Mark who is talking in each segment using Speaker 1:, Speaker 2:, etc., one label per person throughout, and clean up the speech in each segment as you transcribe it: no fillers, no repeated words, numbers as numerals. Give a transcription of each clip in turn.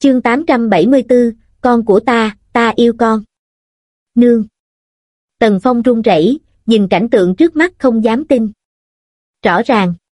Speaker 1: Chương 874, con của ta yêu con. Nương. Tần Phong run rẩy, nhìn cảnh tượng trước mắt không dám tin. Rõ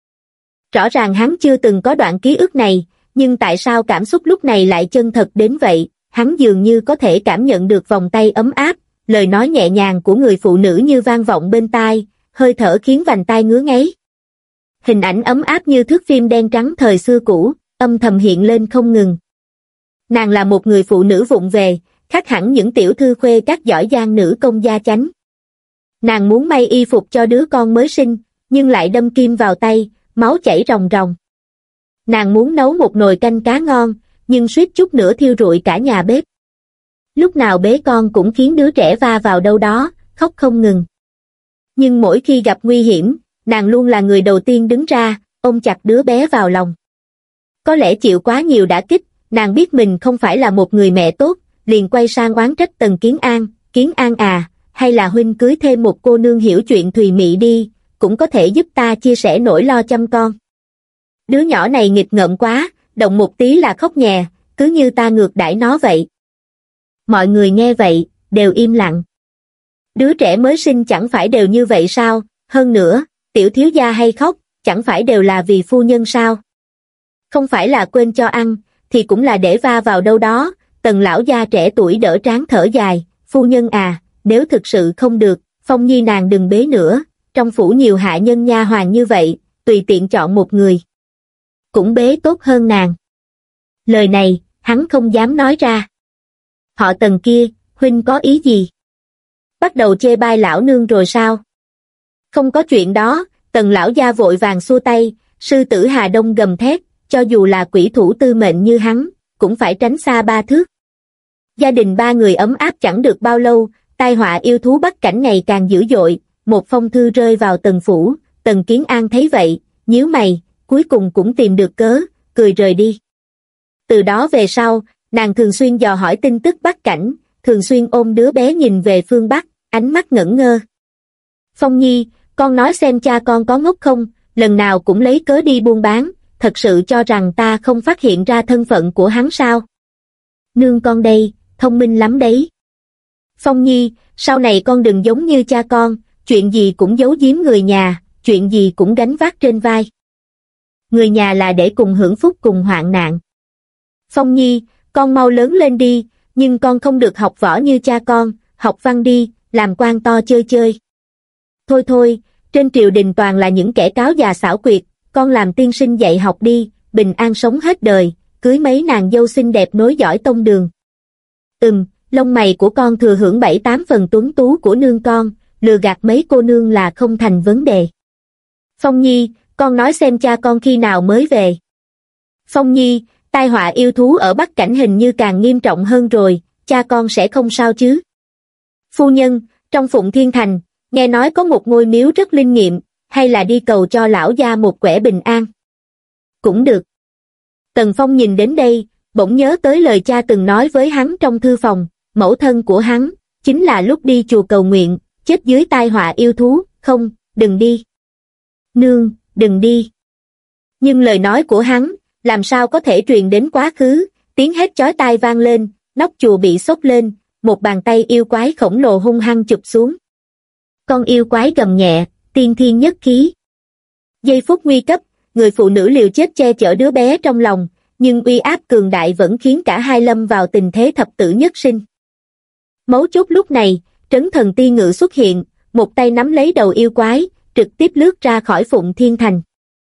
Speaker 1: ràng hắn chưa từng có đoạn ký ức này, nhưng tại sao cảm xúc lúc này lại chân thật đến vậy? Hắn dường như có thể cảm nhận được vòng tay ấm áp, lời nói nhẹ nhàng của người phụ nữ như vang vọng bên tai, hơi thở khiến vành tai ngứa ngáy. Hình ảnh ấm áp như thước phim đen trắng thời xưa cũ, âm thầm hiện lên không ngừng. Nàng là một người phụ nữ vụng về, khác hẳn những tiểu thư khuê các giỏi giang nữ công gia chánh. Nàng muốn may y phục cho đứa con mới sinh, nhưng lại đâm kim vào tay, máu chảy ròng ròng. Nàng muốn nấu một nồi canh cá ngon, nhưng suýt chút nữa thiêu rụi cả nhà bếp. Lúc nào bế con cũng khiến đứa trẻ va vào đâu đó, khóc không ngừng. Nhưng mỗi khi gặp nguy hiểm, nàng luôn là người đầu tiên đứng ra, ôm chặt đứa bé vào lòng. Có lẽ chịu quá nhiều đả kích, nàng biết mình không phải là một người mẹ tốt, liền quay sang oán trách Tần Kiến An à, hay là huynh cưới thêm một cô nương hiểu chuyện thùy mị đi, cũng có thể giúp ta chia sẻ nỗi lo chăm con. Đứa nhỏ này nghịch ngợm quá, động một tí là khóc nhè, cứ như ta ngược đãi nó vậy. Mọi người nghe vậy, đều im lặng. Đứa trẻ mới sinh chẳng phải đều như vậy sao, hơn nữa, tiểu thiếu gia hay khóc, chẳng phải đều là vì phu nhân sao? Không phải là quên cho ăn, thì cũng là để va vào đâu đó. Tần lão gia trẻ tuổi đỡ trán thở dài, phu nhân à, nếu thực sự không được, Phong Nhi nàng đừng bế nữa, trong phủ nhiều hạ nhân nha hoàn như vậy, tùy tiện chọn một người. Cũng bế tốt hơn nàng. Lời này, hắn không dám nói ra. Họ Tần kia, huynh có ý gì? Bắt đầu chê bai lão nương rồi sao? Không có chuyện đó, Tần lão gia vội vàng xua tay, sư tử Hà Đông gầm thét, cho dù là quỷ thủ tư mệnh như hắn, cũng phải tránh xa 3 thước. Gia đình 3 người ấm áp chẳng được bao lâu, tai họa yêu thú Bắc Cảnh ngày càng dữ dội, một phong thư rơi vào Tần phủ, Tần Kiến An thấy vậy, nhíu mày, cuối cùng cũng tìm được cớ, cười rời đi. Từ đó về sau, nàng thường xuyên dò hỏi tin tức Bắc Cảnh, thường xuyên ôm đứa bé nhìn về phương Bắc, ánh mắt ngẩn ngơ. Phong Nhi, con nói xem cha con có ngốc không, lần nào cũng lấy cớ đi buôn bán, thật sự cho rằng ta không phát hiện ra thân phận của hắn sao? Nương con đây, thông minh lắm đấy. Phong Nhi, sau này con đừng giống như cha con, chuyện gì cũng giấu giếm người nhà, chuyện gì cũng gánh vác trên vai. Người nhà là để cùng hưởng phúc cùng hoạn nạn. Phong Nhi, con mau lớn lên đi, nhưng con không được học võ như cha con, học văn đi, làm quan to chơi chơi. Thôi thôi, trên triều đình toàn là những kẻ cáo già xảo quyệt, con làm tiên sinh dạy học đi, bình an sống hết đời, cưới mấy nàng dâu xinh đẹp nối dõi tông đường. Lông mày của con thừa hưởng 7-8 phần tuấn tú của nương con, lừa gạt mấy cô nương là không thành vấn đề. Phong Nhi, con nói xem cha con khi nào mới về. Phong Nhi, tai họa yêu thú ở Bắc Cảnh hình như càng nghiêm trọng hơn rồi, cha con sẽ không sao chứ? Phu nhân, trong Phụng Thiên Thành, nghe nói có một ngôi miếu rất linh nghiệm, hay là đi cầu cho lão gia một quẻ bình an? Cũng được. Tần Phong nhìn đến đây, bỗng nhớ tới lời cha từng nói với hắn trong thư phòng, mẫu thân của hắn, chính là lúc đi chùa cầu nguyện, chết dưới tai họa yêu thú, không, đừng đi. Nương, đừng đi. Nhưng lời nói của hắn, làm sao có thể truyền đến quá khứ, tiếng hét chói tai vang lên, nóc chùa bị xốc lên, một bàn tay yêu quái khổng lồ hung hăng chụp xuống. Con yêu quái gầm nhẹ, tiên thiên nhất khí. Giây phút nguy cấp, người phụ nữ liều chết che chở đứa bé trong lòng, nhưng uy áp cường đại vẫn khiến cả hai lâm vào tình thế thập tử nhất sinh. Mấu chốt lúc này, Trấn Thần Ti Ngự xuất hiện, một tay nắm lấy đầu yêu quái, trực tiếp lướt ra khỏi Phụng Thiên Thành.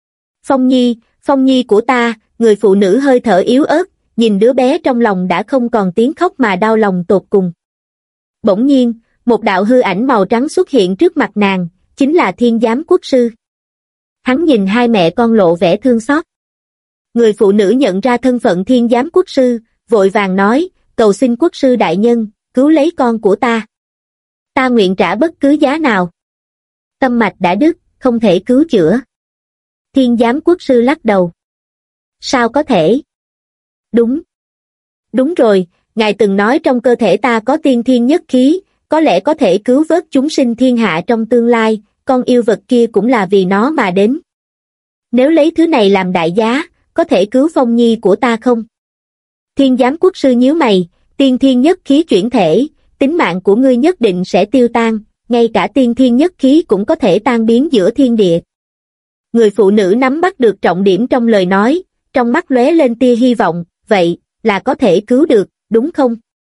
Speaker 1: Phong Nhi của ta, người phụ nữ hơi thở yếu ớt, nhìn đứa bé trong lòng đã không còn tiếng khóc mà đau lòng tột cùng. Bỗng nhiên, một đạo hư ảnh màu trắng xuất hiện trước mặt nàng, chính là Thiên Giám Quốc sư. Hắn nhìn hai mẹ con lộ vẻ thương xót. Người phụ nữ nhận ra thân phận Thiên Giám Quốc sư, vội vàng nói, cầu xin quốc sư đại nhân, cứu lấy con của ta. Ta nguyện trả bất cứ giá nào. Tâm mạch đã đứt, không thể cứu chữa. Thiên Giám Quốc sư lắc đầu. Sao có thể? Đúng rồi, ngài từng nói trong cơ thể ta có tiên thiên nhất khí, có lẽ có thể cứu vớt chúng sinh thiên hạ trong tương lai, con yêu vật kia cũng là vì nó mà đến. Nếu lấy thứ này làm đại giá, có thể cứu Phong Nhi của ta không? Thiên giám quốc sư nhíu mày, tiên thiên nhất khí chuyển thể, tính mạng của ngươi nhất định sẽ tiêu tan, ngay cả tiên thiên nhất khí cũng có thể tan biến giữa thiên địa. Người phụ nữ nắm bắt được trọng điểm trong lời nói, trong mắt lóe lên tia hy vọng, vậy, là có thể cứu được, đúng không?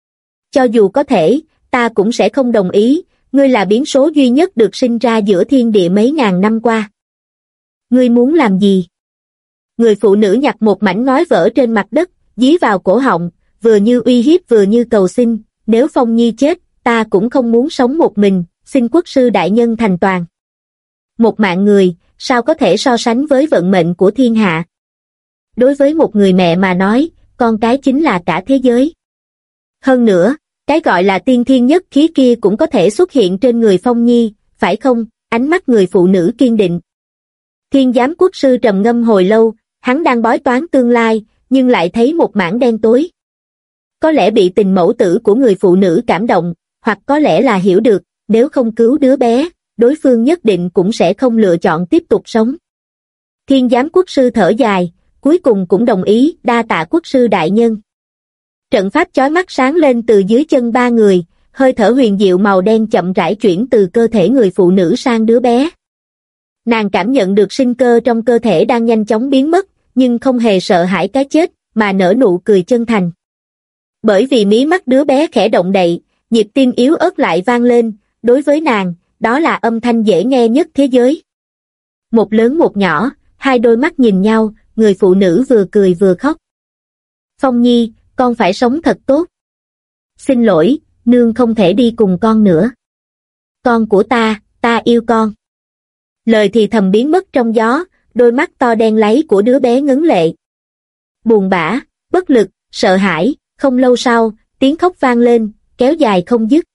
Speaker 1: Cho dù có thể, ta cũng sẽ không đồng ý, ngươi là biến số duy nhất được sinh ra giữa thiên địa mấy ngàn năm qua. Ngươi muốn làm gì? Người phụ nữ nhặt một mảnh ngói vỡ trên mặt đất, dí vào cổ họng, vừa như uy hiếp vừa như cầu xin, nếu Phong Nhi chết, ta cũng không muốn sống một mình, xin quốc sư đại nhân thành toàn. Một mạng người, sao có thể so sánh với vận mệnh của thiên hạ? Đối với một người mẹ mà nói, con cái chính là cả thế giới. Hơn nữa, cái gọi là tiên thiên nhất khí kia cũng có thể xuất hiện trên người Phong Nhi, phải không? Ánh mắt người phụ nữ kiên định. Thiên giám quốc sư trầm ngâm hồi lâu, hắn đang bói toán tương lai, nhưng lại thấy một mảng đen tối. Có lẽ bị tình mẫu tử của người phụ nữ cảm động, hoặc có lẽ là hiểu được, nếu không cứu đứa bé, đối phương nhất định cũng sẽ không lựa chọn tiếp tục sống. Thiên giám quốc sư thở dài, cuối cùng cũng đồng ý, đa tạ quốc sư đại nhân. Trận pháp chói mắt sáng lên từ dưới chân ba người, hơi thở huyền diệu màu đen chậm rãi chuyển từ cơ thể người phụ nữ sang đứa bé. Nàng cảm nhận được sinh cơ trong cơ thể đang nhanh chóng biến mất, nhưng không hề sợ hãi cái chết, mà nở nụ cười chân thành. Bởi vì mí mắt đứa bé khẽ động đậy, nhịp tim yếu ớt lại vang lên, đối với nàng, đó là âm thanh dễ nghe nhất thế giới. Một lớn một nhỏ, hai đôi mắt nhìn nhau, người phụ nữ vừa cười vừa khóc. Phong Nhi, con phải sống thật tốt. Xin lỗi, nương không thể đi cùng con nữa. Con của ta yêu con. Lời thì thầm biến mất trong gió, đôi mắt to đen láy của đứa bé ngấn lệ. Buồn bã, bất lực, sợ hãi, không lâu sau, tiếng khóc vang lên, kéo dài không dứt.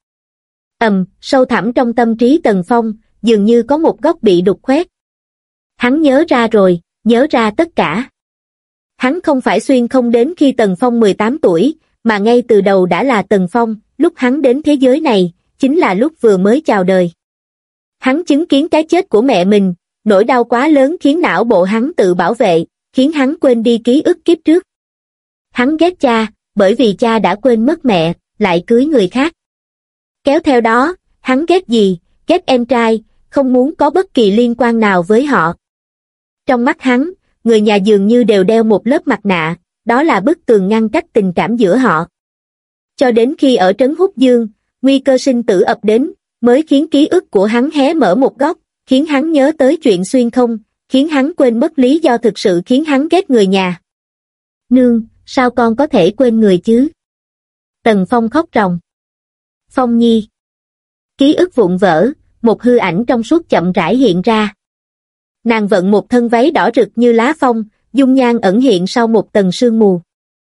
Speaker 1: Sâu thẳm trong tâm trí Tần Phong, dường như có một góc bị đục khoét. Hắn nhớ ra rồi, nhớ ra tất cả. Hắn không phải xuyên không đến khi Tần Phong 18 tuổi, mà ngay từ đầu đã là Tần Phong, lúc hắn đến thế giới này, chính là lúc vừa mới chào đời. Hắn chứng kiến cái chết của mẹ mình, nỗi đau quá lớn khiến não bộ hắn tự bảo vệ, khiến hắn quên đi ký ức kiếp trước. Hắn ghét cha, bởi vì cha đã quên mất mẹ, lại cưới người khác. Kéo theo đó, hắn ghét gì, ghét em trai, không muốn có bất kỳ liên quan nào với họ. Trong mắt hắn, người nhà dường như đều đeo một lớp mặt nạ, đó là bức tường ngăn cách tình cảm giữa họ. Cho đến khi ở trấn Húc Dương, nguy cơ sinh tử ập đến, mới khiến ký ức của hắn hé mở một góc, khiến hắn nhớ tới chuyện xuyên không, khiến hắn quên mất lý do thực sự khiến hắn ghét người nhà. Nương, sao con có thể quên người chứ? Tần Phong khóc ròng. Phong Nhi. Ký ức vụn vỡ, một hư ảnh trong suốt chậm rãi hiện ra. Nàng vận một thân váy đỏ rực như lá phong, dung nhan ẩn hiện sau một tầng sương mù.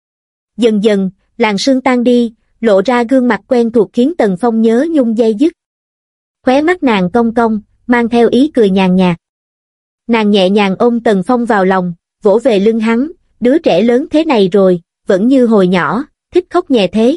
Speaker 1: Dần dần, làn sương tan đi, lộ ra gương mặt quen thuộc khiến Tần Phong nhớ nhung dây dứt. Khóe mắt nàng cong cong, mang theo ý cười nhàn nhạt. Nàng nhẹ nhàng ôm Tần Phong vào lòng, vỗ về lưng hắn, đứa trẻ lớn thế này rồi, vẫn như hồi nhỏ, thích khóc nhè thế.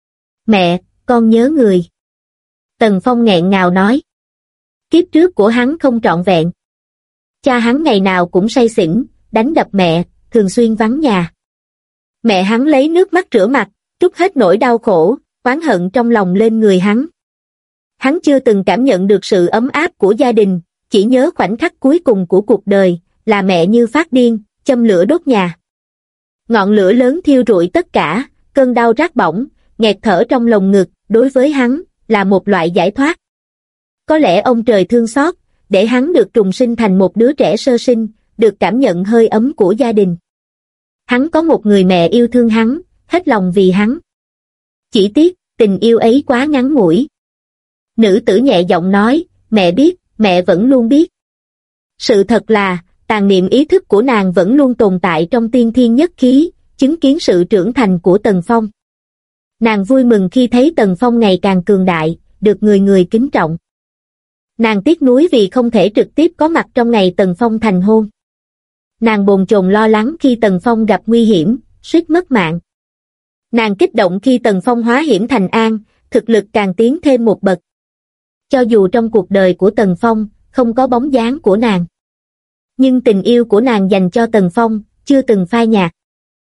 Speaker 1: Mẹ, con nhớ người. Tần Phong nghẹn ngào nói. Kiếp trước của hắn không trọn vẹn. Cha hắn ngày nào cũng say xỉn, đánh đập mẹ, thường xuyên vắng nhà. Mẹ hắn lấy nước mắt rửa mặt, trút hết nỗi đau khổ, oán hận trong lòng lên người hắn. Hắn chưa từng cảm nhận được sự ấm áp của gia đình, chỉ nhớ khoảnh khắc cuối cùng của cuộc đời, là mẹ như phát điên, châm lửa đốt nhà. Ngọn lửa lớn thiêu rụi tất cả, cơn đau rát bỏng, nghẹt thở trong lồng ngực, đối với hắn, là một loại giải thoát. Có lẽ ông trời thương xót, để hắn được trùng sinh thành một đứa trẻ sơ sinh, được cảm nhận hơi ấm của gia đình. Hắn có một người mẹ yêu thương hắn, hết lòng vì hắn. Chỉ tiếc, tình yêu ấy quá ngắn ngủi. Nữ tử nhẹ giọng nói, mẹ biết, mẹ vẫn luôn biết. Sự thật là, tàn niệm ý thức của nàng vẫn luôn tồn tại trong tiên thiên nhất khí, chứng kiến sự trưởng thành của Tần Phong. Nàng vui mừng khi thấy Tần Phong ngày càng cường đại, được người người kính trọng. Nàng tiếc nuối vì không thể trực tiếp có mặt trong ngày Tần Phong thành hôn. Nàng bồn chồn lo lắng khi Tần Phong gặp nguy hiểm, suýt mất mạng. Nàng kích động khi Tần Phong hóa hiểm thành an, thực lực càng tiến thêm một bậc. Cho dù trong cuộc đời của Tần Phong, không có bóng dáng của nàng. Nhưng tình yêu của nàng dành cho Tần Phong, chưa từng phai nhạt.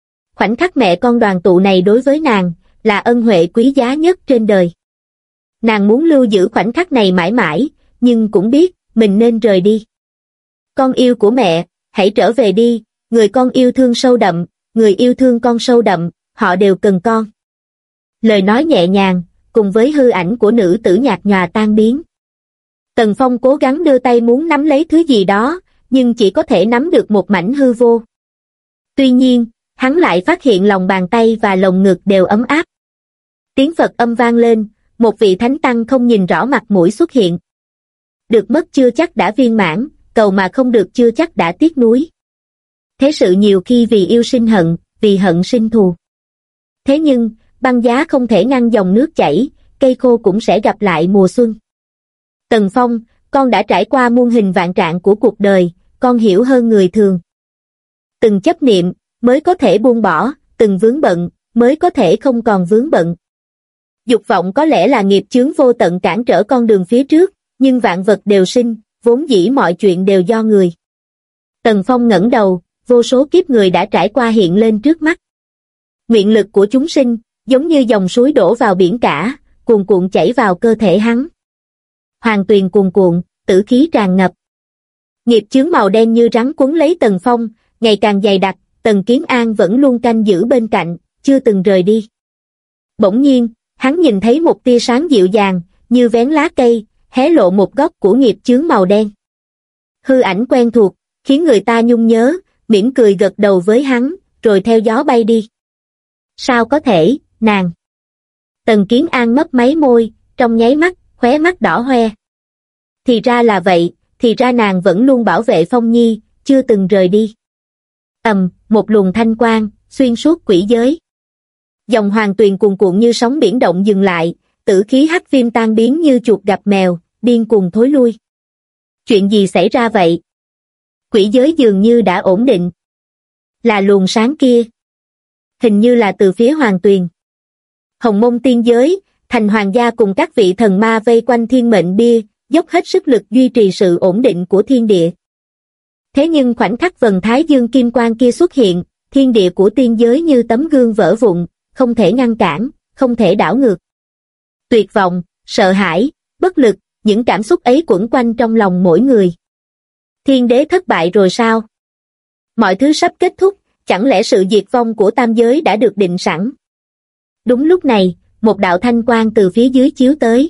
Speaker 1: Khoảnh khắc mẹ con đoàn tụ này đối với nàng, là ân huệ quý giá nhất trên đời. Nàng muốn lưu giữ khoảnh khắc này mãi mãi, nhưng cũng biết, mình nên rời đi. Con yêu của mẹ, hãy trở về đi, người con yêu thương sâu đậm, người yêu thương con sâu đậm, họ đều cần con. Lời nói nhẹ nhàng, cùng với hư ảnh của nữ tử nhạt nhòa tan biến. Tần Phong cố gắng đưa tay muốn nắm lấy thứ gì đó, nhưng chỉ có thể nắm được một mảnh hư vô. Tuy nhiên, hắn lại phát hiện lòng bàn tay và lồng ngực đều ấm áp. Tiếng Phật âm vang lên, một vị thánh tăng không nhìn rõ mặt mũi xuất hiện. Được mất chưa chắc đã viên mãn, cầu mà không được chưa chắc đã tiếc nuối. Thế sự nhiều khi vì yêu sinh hận, vì hận sinh thù. Thế nhưng, băng giá không thể ngăn dòng nước chảy, cây khô cũng sẽ gặp lại mùa xuân. Tần Phong, con đã trải qua muôn hình vạn trạng của cuộc đời, con hiểu hơn người thường. Từng chấp niệm, mới có thể buông bỏ, từng vướng bận, mới có thể không còn vướng bận. Dục vọng có lẽ là nghiệp chướng vô tận cản trở con đường phía trước, nhưng vạn vật đều sinh, vốn dĩ mọi chuyện đều do người. Tần Phong ngẩng đầu, vô số kiếp người đã trải qua hiện lên trước mắt. Nguyện lực của chúng sinh, giống như dòng suối đổ vào biển cả, cuồn cuộn chảy vào cơ thể hắn. Hoàng tuyền cuồn cuộn, tử khí tràn ngập. Nghiệp chướng màu đen như rắn quấn lấy Tần Phong, ngày càng dày đặc, Tần Kiến An vẫn luôn canh giữ bên cạnh, chưa từng rời đi. Bỗng nhiên, hắn nhìn thấy một tia sáng dịu dàng, như vén lá cây, hé lộ một góc của nghiệp chướng màu đen. Hư ảnh quen thuộc, khiến người ta nhung nhớ, mỉm cười gật đầu với hắn, rồi theo gió bay đi. Sao có thể, nàng? Tần Kiến An mấp máy môi, trong nháy mắt, khóe mắt đỏ hoe. Thì ra là vậy, thì ra nàng vẫn luôn bảo vệ Phong Nhi, chưa từng rời đi. Một luồng thanh quang, xuyên suốt quỷ giới. Dòng hoàng tuyền cuồn cuộn như sóng biển động dừng lại, tử khí hắc viêm tan biến như chuột gặp mèo, điên cuồng thối lui. Chuyện gì xảy ra vậy? Quỷ giới dường như đã ổn định. Là luồng sáng kia. Hình như là từ phía hoàng tuyền. Hồng Mông tiên giới, thành hoàng gia cùng các vị thần ma vây quanh thiên mệnh bia, dốc hết sức lực duy trì sự ổn định của thiên địa. Thế nhưng khoảnh khắc vầng thái dương kim quang kia xuất hiện, thiên địa của tiên giới như tấm gương vỡ vụn, không thể ngăn cản, không thể đảo ngược. Tuyệt vọng, sợ hãi, bất lực, những cảm xúc ấy quẩn quanh trong lòng mỗi người. Thiên đế thất bại rồi sao? Mọi thứ sắp kết thúc, chẳng lẽ sự diệt vong của tam giới đã được định sẵn? Đúng lúc này, một đạo thanh quang từ phía dưới chiếu tới.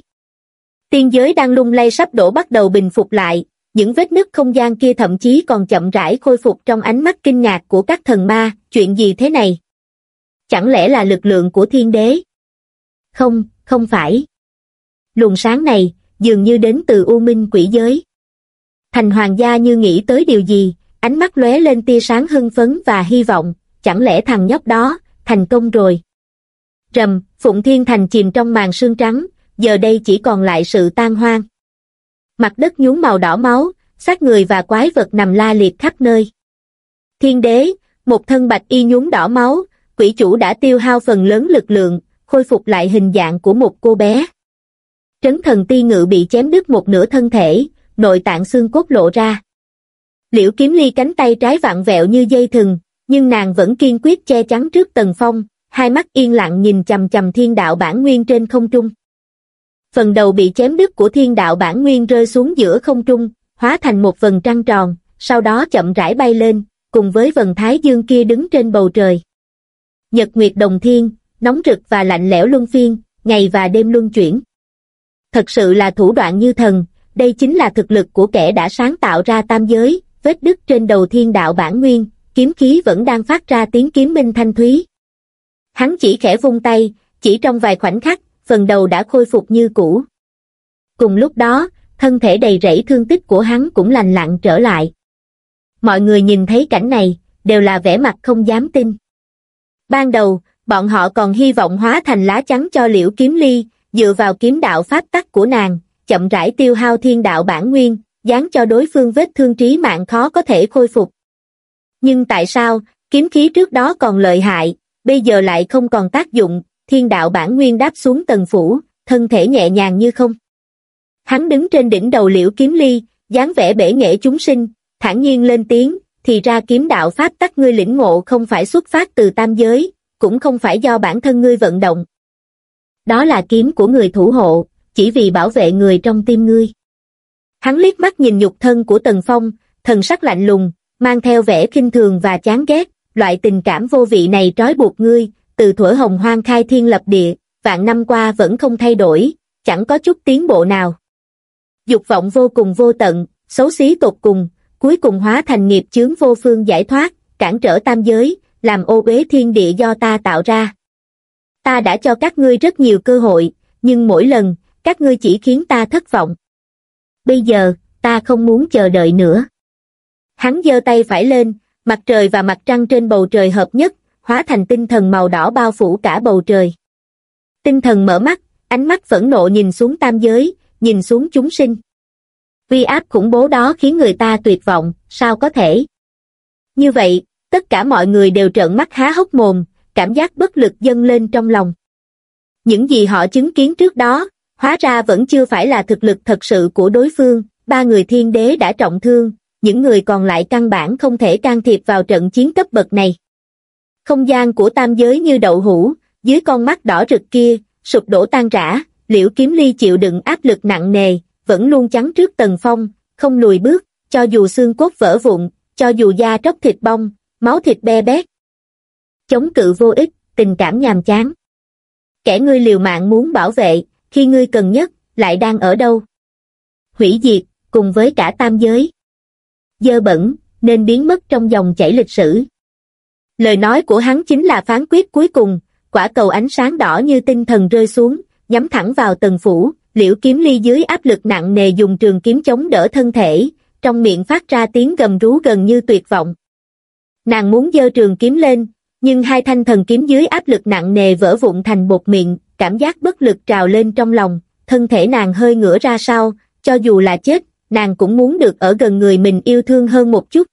Speaker 1: Tiên giới đang lung lay sắp đổ bắt đầu bình phục lại, những vết nứt không gian kia thậm chí còn chậm rãi khôi phục trong ánh mắt kinh ngạc của các thần ma, chuyện gì thế này? Chẳng lẽ là lực lượng của thiên đế? Không, không phải. Luồng sáng này, dường như đến từ U Minh quỷ giới. Thành hoàng gia như nghĩ tới điều gì, ánh mắt lóe lên tia sáng hưng phấn và hy vọng, chẳng lẽ thằng nhóc đó, thành công rồi. Rầm, Phụng Thiên Thành chìm trong màn sương trắng, giờ đây chỉ còn lại sự tan hoang. Mặt đất nhuốm màu đỏ máu, xác người và quái vật nằm la liệt khắp nơi. Thiên đế, một thân bạch y nhuốm đỏ máu, quỷ chủ đã tiêu hao phần lớn lực lượng, khôi phục lại hình dạng của một cô bé. Trấn Thần Ti Ngự bị chém đứt một nửa thân thể, nội tạng xương cốt lộ ra. Liễu Kiếm Ly cánh tay trái vặn vẹo như dây thừng, nhưng nàng vẫn kiên quyết che chắn trước Tần Phong, hai mắt yên lặng nhìn chằm chằm thiên đạo bản nguyên trên không trung. Phần đầu bị chém đứt của thiên đạo bản nguyên rơi xuống giữa không trung, hóa thành một vầng trăng tròn, sau đó chậm rãi bay lên, cùng với vầng thái dương kia đứng trên bầu trời. Nhật nguyệt đồng thiên, nóng rực và lạnh lẽo luân phiên, ngày và đêm luân chuyển. Thật sự là thủ đoạn như thần, đây chính là thực lực của kẻ đã sáng tạo ra tam giới, vết đứt trên đầu thiên đạo bản nguyên, kiếm khí vẫn đang phát ra tiếng kiếm minh thanh thúy. Hắn chỉ khẽ vung tay, chỉ trong vài khoảnh khắc, phần đầu đã khôi phục như cũ. Cùng lúc đó, thân thể đầy rẫy thương tích của hắn cũng lành lặn trở lại. Mọi người nhìn thấy cảnh này, đều là vẻ mặt không dám tin. Ban đầu, bọn họ còn hy vọng hóa thành lá chắn cho Liễu Kiếm Ly, dựa vào kiếm đạo pháp tắc của nàng, chậm rãi tiêu hao thiên đạo bản nguyên, dán cho đối phương vết thương trí mạng khó có thể khôi phục. Nhưng tại sao, kiếm khí trước đó còn lợi hại, bây giờ lại không còn tác dụng? Thiên đạo bản nguyên đáp xuống Tần phủ, thân thể nhẹ nhàng như không. Hắn đứng trên đỉnh đầu Liễu Kiếm Ly, dáng vẻ bể nghệ chúng sinh, thản nhiên lên tiếng, thì ra kiếm đạo pháp tắc ngươi lĩnh ngộ không phải xuất phát từ tam giới, cũng không phải do bản thân ngươi vận động. Đó là kiếm của người thủ hộ, chỉ vì bảo vệ người trong tim ngươi. Hắn liếc mắt nhìn nhục thân của Tần Phong, thần sắc lạnh lùng, mang theo vẻ khinh thường và chán ghét, loại tình cảm vô vị này trói buộc ngươi, từ thuở hồng hoang khai thiên lập địa, vạn năm qua vẫn không thay đổi, chẳng có chút tiến bộ nào. Dục vọng vô cùng vô tận, xấu xí tột cùng, cuối cùng hóa thành nghiệp chướng vô phương giải thoát, cản trở tam giới, làm ô uế thiên địa do ta tạo ra. Ta đã cho các ngươi rất nhiều cơ hội, nhưng mỗi lần, các ngươi chỉ khiến ta thất vọng. Bây giờ, ta không muốn chờ đợi nữa. Hắn giơ tay phải lên, mặt trời và mặt trăng trên bầu trời hợp nhất, hóa thành tinh thần màu đỏ bao phủ cả bầu trời. Tinh thần mở mắt, ánh mắt phẫn nộ nhìn xuống tam giới, nhìn xuống chúng sinh. Uy áp khủng bố đó khiến người ta tuyệt vọng, sao có thể? Như vậy, tất cả mọi người đều trợn mắt há hốc mồm, cảm giác bất lực dâng lên trong lòng. Những gì họ chứng kiến trước đó, hóa ra vẫn chưa phải là thực lực thật sự của đối phương, 3 người thiên đế đã trọng thương, những người còn lại căn bản không thể can thiệp vào trận chiến cấp bậc này. Không gian của tam giới như đậu hũ, dưới con mắt đỏ rực kia, sụp đổ tan rã, Liễu Kiếm Ly chịu đựng áp lực nặng nề, vẫn luôn chắn trước Tần Phong, không lùi bước, cho dù xương cốt vỡ vụn, cho dù da tróc thịt bong, máu thịt be bét. Chống cự vô ích, tình cảm nhàm chán. Kẻ ngươi liều mạng muốn bảo vệ, khi ngươi cần nhất, lại đang ở đâu? Hủy diệt, cùng với cả tam giới. Dơ bẩn, nên biến mất trong dòng chảy lịch sử. Lời nói của hắn chính là phán quyết cuối cùng, quả cầu ánh sáng đỏ như tinh thần rơi xuống, nhắm thẳng vào Tần phủ. Liễu Kiếm Ly dưới áp lực nặng nề dùng trường kiếm chống đỡ thân thể, trong miệng phát ra tiếng gầm rú gần như tuyệt vọng. Nàng muốn giơ trường kiếm lên, nhưng 2 thanh thần kiếm dưới áp lực nặng nề vỡ vụn thành bột mịn, cảm giác bất lực trào lên trong lòng, thân thể nàng hơi ngửa ra sau, cho dù là chết, nàng cũng muốn được ở gần người mình yêu thương hơn một chút.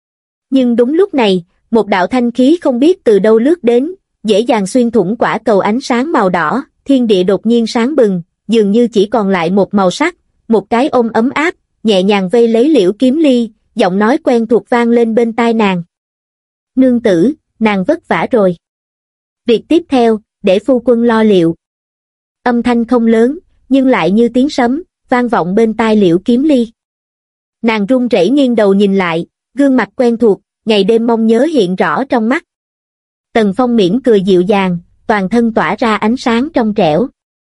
Speaker 1: Nhưng đúng lúc này, một đạo thanh khí không biết từ đâu lướt đến, dễ dàng xuyên thủng quả cầu ánh sáng màu đỏ, thiên địa đột nhiên sáng bừng, dường như chỉ còn lại một màu sắc, một cái ôm ấm áp, nhẹ nhàng vây lấy Liễu Kiếm Ly, giọng nói quen thuộc vang lên bên tai nàng. Nương tử, nàng vất vả rồi. Việc tiếp theo, để phu quân lo liệu. Âm thanh không lớn, nhưng lại như tiếng sấm, vang vọng bên tai Liễu Kiếm Ly. Nàng run rẩy nghiêng đầu nhìn lại, gương mặt quen thuộc, ngày đêm mong nhớ hiện rõ trong mắt. Tần Phong mỉm cười dịu dàng, toàn thân tỏa ra ánh sáng trong trẻo.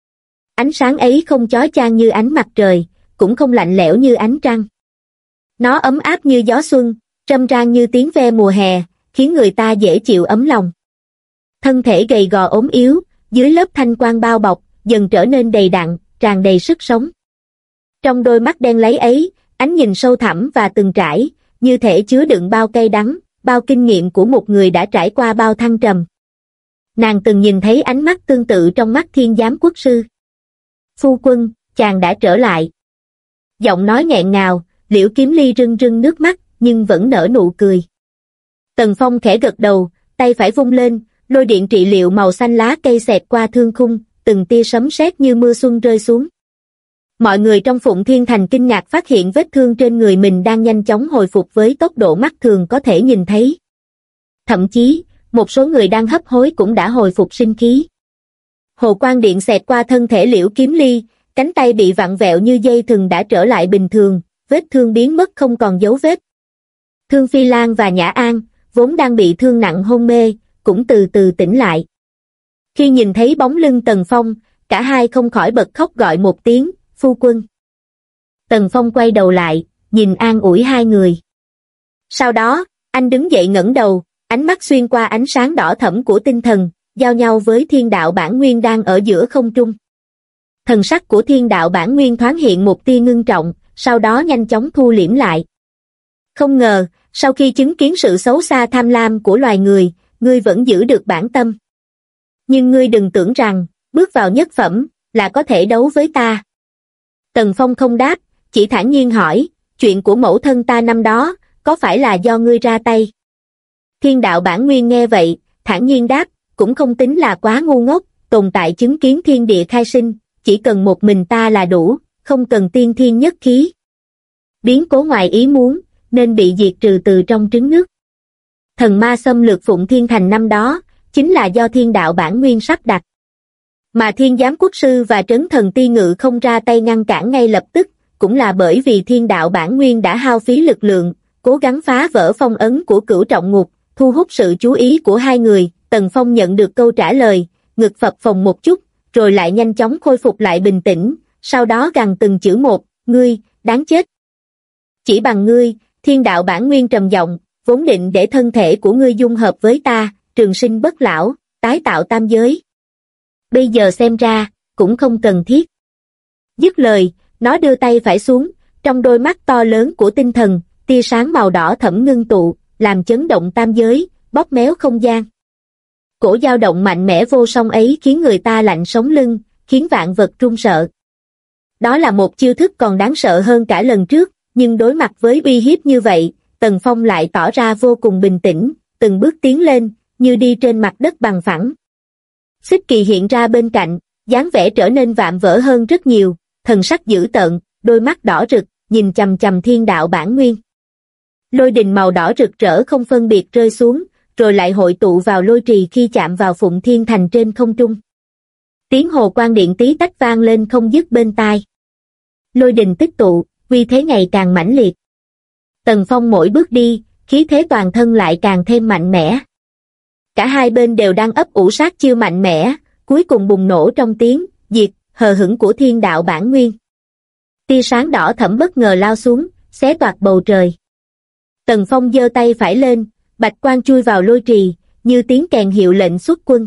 Speaker 1: Ánh sáng ấy không chói chang như ánh mặt trời, cũng không lạnh lẽo như ánh trăng. Nó ấm áp như gió xuân, râm ran như tiếng ve mùa hè, khiến người ta dễ chịu ấm lòng. Thân thể gầy gò ốm yếu, dưới lớp thanh quang bao bọc, dần trở nên đầy đặn, tràn đầy sức sống. Trong đôi mắt đen láy ấy, ánh nhìn sâu thẳm và từng trải, như thể chứa đựng bao cay đắng, bao kinh nghiệm của một người đã trải qua bao thăng trầm. Nàng từng nhìn thấy ánh mắt tương tự trong mắt Thiên Giám Quốc sư. Phu quân, chàng đã trở lại. Giọng nói nghẹn ngào, Liễu Kiếm Ly rưng rưng nước mắt, nhưng vẫn nở nụ cười. Tần Phong khẽ gật đầu, tay phải vung lên, lôi điện trị liệu màu xanh lá cây xẹt qua thương khung, từng tia sấm sét như mưa xuân rơi xuống. Mọi người trong Phụng Thiên Thành kinh ngạc phát hiện vết thương trên người mình đang nhanh chóng hồi phục với tốc độ mắt thường có thể nhìn thấy. Thậm chí, một số người đang hấp hối cũng đã hồi phục sinh khí. Hồ quang điện xẹt qua thân thể Liễu Kiếm Ly, cánh tay bị vặn vẹo như dây thừng đã trở lại bình thường, vết thương biến mất không còn dấu vết. Thương Phi Lan và Nhã An, vốn đang bị thương nặng hôn mê, cũng từ từ tỉnh lại. Khi nhìn thấy bóng lưng Tần Phong, cả hai không khỏi bật khóc gọi một tiếng, phu quân. Tần Phong quay đầu lại, nhìn an ủi hai người. Sau đó, anh đứng dậy ngẩng đầu, ánh mắt xuyên qua ánh sáng đỏ thẫm của tinh thần, giao nhau với thiên đạo bản nguyên đang ở giữa không trung. Thần sắc của thiên đạo bản nguyên thoáng hiện một tia ngưng trọng, sau đó nhanh chóng thu liễm lại. Không ngờ, sau khi chứng kiến sự xấu xa tham lam của loài người, ngươi vẫn giữ được bản tâm. Nhưng ngươi đừng tưởng rằng, bước vào nhất phẩm, là có thể đấu với ta. Tần Phong không đáp, chỉ thản nhiên hỏi, chuyện của mẫu thân ta năm đó, có phải là do ngươi ra tay? Thiên đạo bản nguyên nghe vậy, thản nhiên đáp, cũng không tính là quá ngu ngốc, tồn tại chứng kiến thiên địa khai sinh, chỉ cần một mình ta là đủ, không cần tiên thiên nhất khí. Biến cố ngoài ý muốn, nên bị diệt trừ từ trong trứng nước. Thần ma xâm lược Phụng Thiên Thành năm đó, chính là do thiên đạo bản nguyên sắp đặt. Mà thiên giám quốc sư và trấn thần ti ngự không ra tay ngăn cản ngay lập tức, cũng là bởi vì thiên đạo bản nguyên đã hao phí lực lượng, cố gắng phá vỡ phong ấn của Cửu Trọng Ngục, thu hút sự chú ý của hai người. Tần Phong nhận được câu trả lời, ngực phập phồng một chút, rồi lại nhanh chóng khôi phục lại bình tĩnh, sau đó gằn từng chữ một, ngươi, đáng chết. Chỉ bằng ngươi, thiên đạo bản nguyên trầm giọng, vốn định để thân thể của ngươi dung hợp với ta, trường sinh bất lão, tái tạo tam giới. Bây giờ xem ra, cũng không cần thiết. Dứt lời, nó đưa tay phải xuống, trong đôi mắt to lớn của tinh thần, tia sáng màu đỏ thẫm ngưng tụ, làm chấn động tam giới, bóp méo không gian. Cổ dao động mạnh mẽ vô song ấy khiến người ta lạnh sống lưng, khiến vạn vật run sợ. Đó là một chiêu thức còn đáng sợ hơn cả lần trước, nhưng đối mặt với uy hiếp như vậy, Tần Phong lại tỏ ra vô cùng bình tĩnh, từng bước tiến lên, như đi trên mặt đất bằng phẳng. Xích Kỳ hiện ra bên cạnh, dáng vẻ trở nên vạm vỡ hơn rất nhiều, thần sắc dữ tợn, đôi mắt đỏ rực, nhìn chằm chằm thiên đạo bản nguyên. Lôi đình màu đỏ rực rỡ không phân biệt rơi xuống, rồi lại hội tụ vào lôi trì khi chạm vào Phụng Thiên Thành trên không trung. Tiếng hồ quang điện tí tách vang lên không dứt bên tai. Lôi đình tích tụ, uy thế ngày càng mãnh liệt. Tần Phong mỗi bước đi, khí thế toàn thân lại càng thêm mạnh mẽ. Cả hai bên đều đang ấp ủ sát chiêu mạnh mẽ, cuối cùng bùng nổ trong tiếng diệt hờ hững của thiên đạo bản nguyên. Tia sáng đỏ thẫm bất ngờ lao xuống, xé toạc bầu trời. Tần Phong giơ tay phải lên, bạch quang chui vào lôi trì, như tiếng kèn hiệu lệnh xuất quân.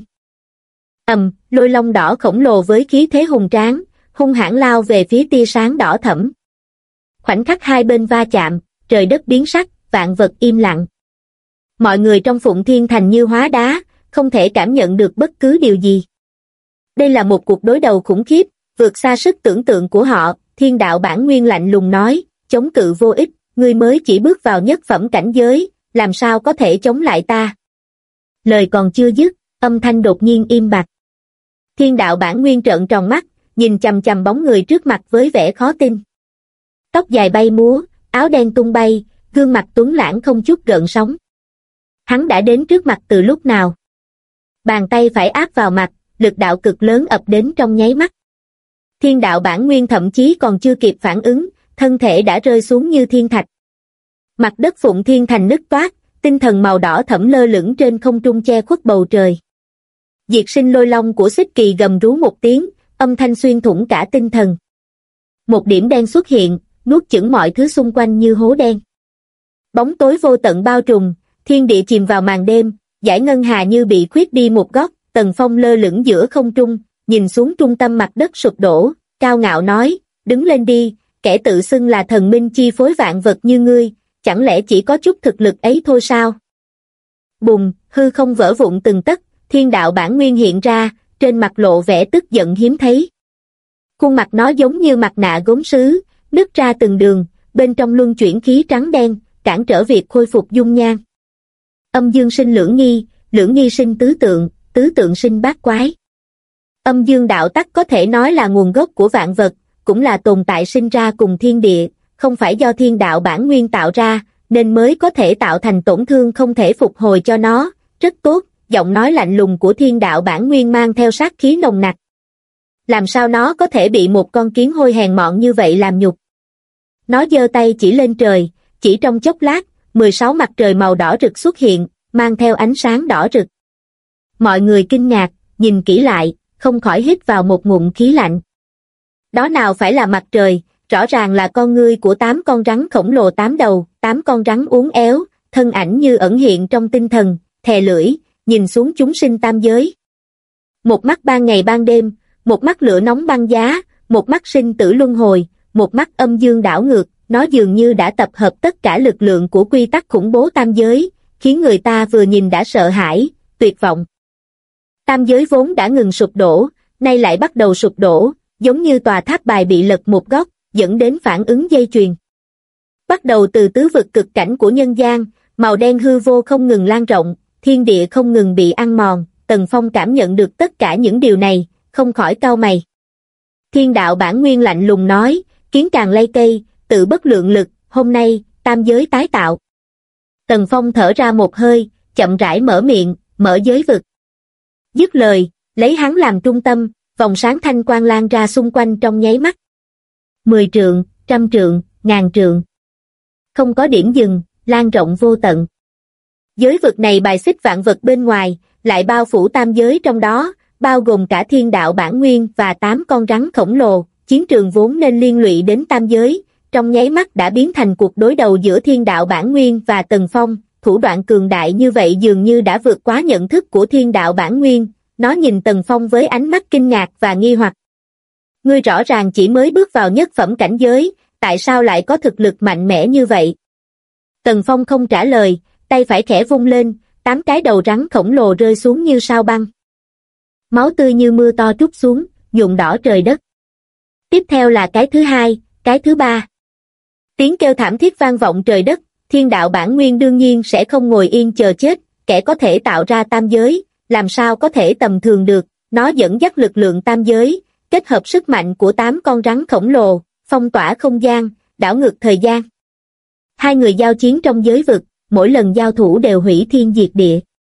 Speaker 1: Lôi long đỏ khổng lồ với khí thế hùng tráng, hung hãn lao về phía tia sáng đỏ thẫm. Khoảnh khắc hai bên va chạm, trời đất biến sắc, vạn vật im lặng. Mọi người trong Phụng Thiên Thành như hóa đá, không thể cảm nhận được bất cứ điều gì. Đây là một cuộc đối đầu khủng khiếp, vượt xa sức tưởng tượng của họ. Thiên đạo bản nguyên lạnh lùng nói, chống cự vô ích, ngươi mới chỉ bước vào nhất phẩm cảnh giới, làm sao có thể chống lại ta. Lời còn chưa dứt, âm thanh đột nhiên im bặt. Thiên đạo bản nguyên trợn tròn mắt, nhìn chằm chằm bóng người trước mặt với vẻ khó tin. Tóc dài bay múa, áo đen tung bay, gương mặt tuấn lãng không chút gợn sóng. Hắn đã đến trước mặt từ lúc nào? Bàn tay phải áp vào mặt, lực đạo cực lớn ập đến trong nháy mắt. Thiên đạo bản nguyên thậm chí còn chưa kịp phản ứng, thân thể đã rơi xuống như thiên thạch. Mặt đất Phụng Thiên Thành nứt toác, tinh thần màu đỏ thẫm lơ lửng trên không trung che khuất bầu trời. Diệt sinh lôi long của Xích Kỳ gầm rú một tiếng, âm thanh xuyên thủng cả tinh thần. Một điểm đen xuất hiện, nuốt chửng mọi thứ xung quanh như hố đen. Bóng tối vô tận bao trùm, thiên địa chìm vào màn đêm, dải ngân hà như bị khuyết đi một góc. Tần Phong lơ lửng giữa không trung, nhìn xuống trung tâm mặt đất sụp đổ, cao ngạo nói, đứng lên đi, kẻ tự xưng là thần minh chi phối vạn vật như ngươi, chẳng lẽ chỉ có chút thực lực ấy thôi sao? Bùng, hư không vỡ vụn từng tấc, thiên đạo bản nguyên hiện ra, trên mặt lộ vẻ tức giận hiếm thấy. Khuôn mặt nó giống như mặt nạ gốm sứ, nứt ra từng đường, bên trong luân chuyển khí trắng đen, cản trở việc khôi phục dung nhan. Âm dương sinh lưỡng nghi sinh tứ tượng sinh bát quái. Âm dương đạo tắc có thể nói là nguồn gốc của vạn vật, cũng là tồn tại sinh ra cùng thiên địa, không phải do thiên đạo bản nguyên tạo ra, nên mới có thể tạo thành tổn thương không thể phục hồi cho nó. Rất tốt, giọng nói lạnh lùng của thiên đạo bản nguyên mang theo sát khí nồng nặc. Làm sao nó có thể bị một con kiến hôi hèn mọn như vậy làm nhục? Nó giơ tay chỉ lên trời, chỉ trong chốc lát, 16 mặt trời màu đỏ rực xuất hiện, mang theo ánh sáng đỏ rực. Mọi người kinh ngạc, nhìn kỹ lại, không khỏi hít vào một ngụm khí lạnh. Đó nào phải là mặt trời, rõ ràng là con ngươi của 8 con rắn khổng lồ 8 đầu, 8 con rắn uốn éo, thân ảnh như ẩn hiện trong tinh thần, thè lưỡi, nhìn xuống chúng sinh tam giới. Một mắt ban ngày ban đêm, một mắt lửa nóng băng giá, một mắt sinh tử luân hồi, một mắt âm dương đảo ngược, nó dường như đã tập hợp tất cả lực lượng của quy tắc khủng bố tam giới, khiến người ta vừa nhìn đã sợ hãi, tuyệt vọng. Tam giới vốn đã ngừng sụp đổ, nay lại bắt đầu sụp đổ, giống như tòa tháp bài bị lật một góc, dẫn đến phản ứng dây chuyền. Bắt đầu từ tứ vực cực cảnh của nhân gian, màu đen hư vô không ngừng lan rộng, thiên địa không ngừng bị ăn mòn. Tần Phong cảm nhận được tất cả những điều này, không khỏi cau mày. Thiên đạo bản nguyên lạnh lùng nói, kiến càng lay cây, tự bất lượng lực, hôm nay, tam giới tái tạo. Tần Phong thở ra một hơi, chậm rãi mở miệng, mở giới vực. Dứt lời, lấy hắn làm trung tâm, vòng sáng thanh quang lan ra xung quanh trong nháy mắt. 10 trượng, 100 trượng, 1000 trượng. Không có điểm dừng, lan rộng vô tận. Giới vực này bài xích vạn vật bên ngoài, lại bao phủ tam giới trong đó, bao gồm cả thiên đạo bản nguyên và 8 con rắn khổng lồ. Chiến trường vốn nên liên lụy đến tam giới, trong nháy mắt đã biến thành cuộc đối đầu giữa thiên đạo bản nguyên và Tần Phong. Thủ đoạn cường đại như vậy dường như đã vượt quá nhận thức của thiên đạo bản nguyên. Nó nhìn Tần Phong với ánh mắt kinh ngạc và nghi hoặc. Ngươi rõ ràng chỉ mới bước vào nhất phẩm cảnh giới, tại sao lại có thực lực mạnh mẽ như vậy? Tần Phong không trả lời, tay phải khẽ vung lên, 8 cái đầu rắn khổng lồ rơi xuống như sao băng. Máu tươi như mưa to trút xuống, nhuộm đỏ trời đất. Tiếp theo là cái thứ hai, cái thứ ba. Tiếng kêu thảm thiết vang vọng trời đất, thiên đạo bản nguyên đương nhiên sẽ không ngồi yên chờ chết, kẻ có thể tạo ra tam giới, làm sao có thể tầm thường được, nó dẫn dắt lực lượng tam giới, kết hợp sức mạnh của 8 con rắn khổng lồ, phong tỏa không gian, đảo ngược thời gian. Hai người giao chiến trong giới vực, mỗi lần giao thủ đều hủy thiên diệt địa.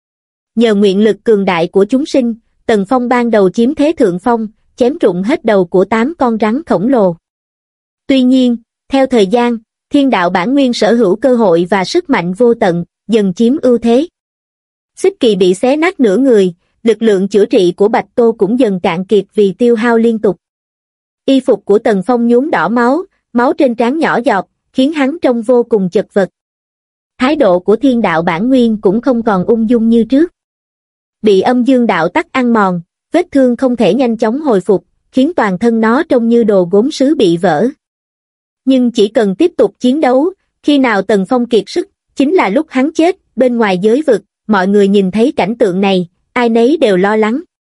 Speaker 1: Nhờ nguyện lực cường đại của chúng sinh, Tần Phong ban đầu chiếm thế thượng phong, chém rụng hết đầu của 8 con rắn khổng lồ. Tuy nhiên, theo thời gian, thiên đạo bản nguyên sở hữu cơ hội và sức mạnh vô tận, dần chiếm ưu thế. Xích Kỳ bị xé nát nửa người, lực lượng chữa trị của Bạch Tô cũng dần cạn kiệt vì tiêu hao liên tục. Y phục của Tần Phong nhuốm đỏ máu, máu trên trán nhỏ giọt, khiến hắn trông vô cùng chật vật. Thái độ của thiên đạo bản nguyên cũng không còn ung dung như trước. Bị âm dương đạo tắc ăn mòn, vết thương không thể nhanh chóng hồi phục, khiến toàn thân nó trông như đồ gốm sứ bị vỡ. Nhưng chỉ cần tiếp tục chiến đấu, khi nào Tần Phong kiệt sức, chính là lúc hắn chết. Bên ngoài giới vực, mọi người nhìn thấy cảnh tượng này, ai nấy đều lo lắng.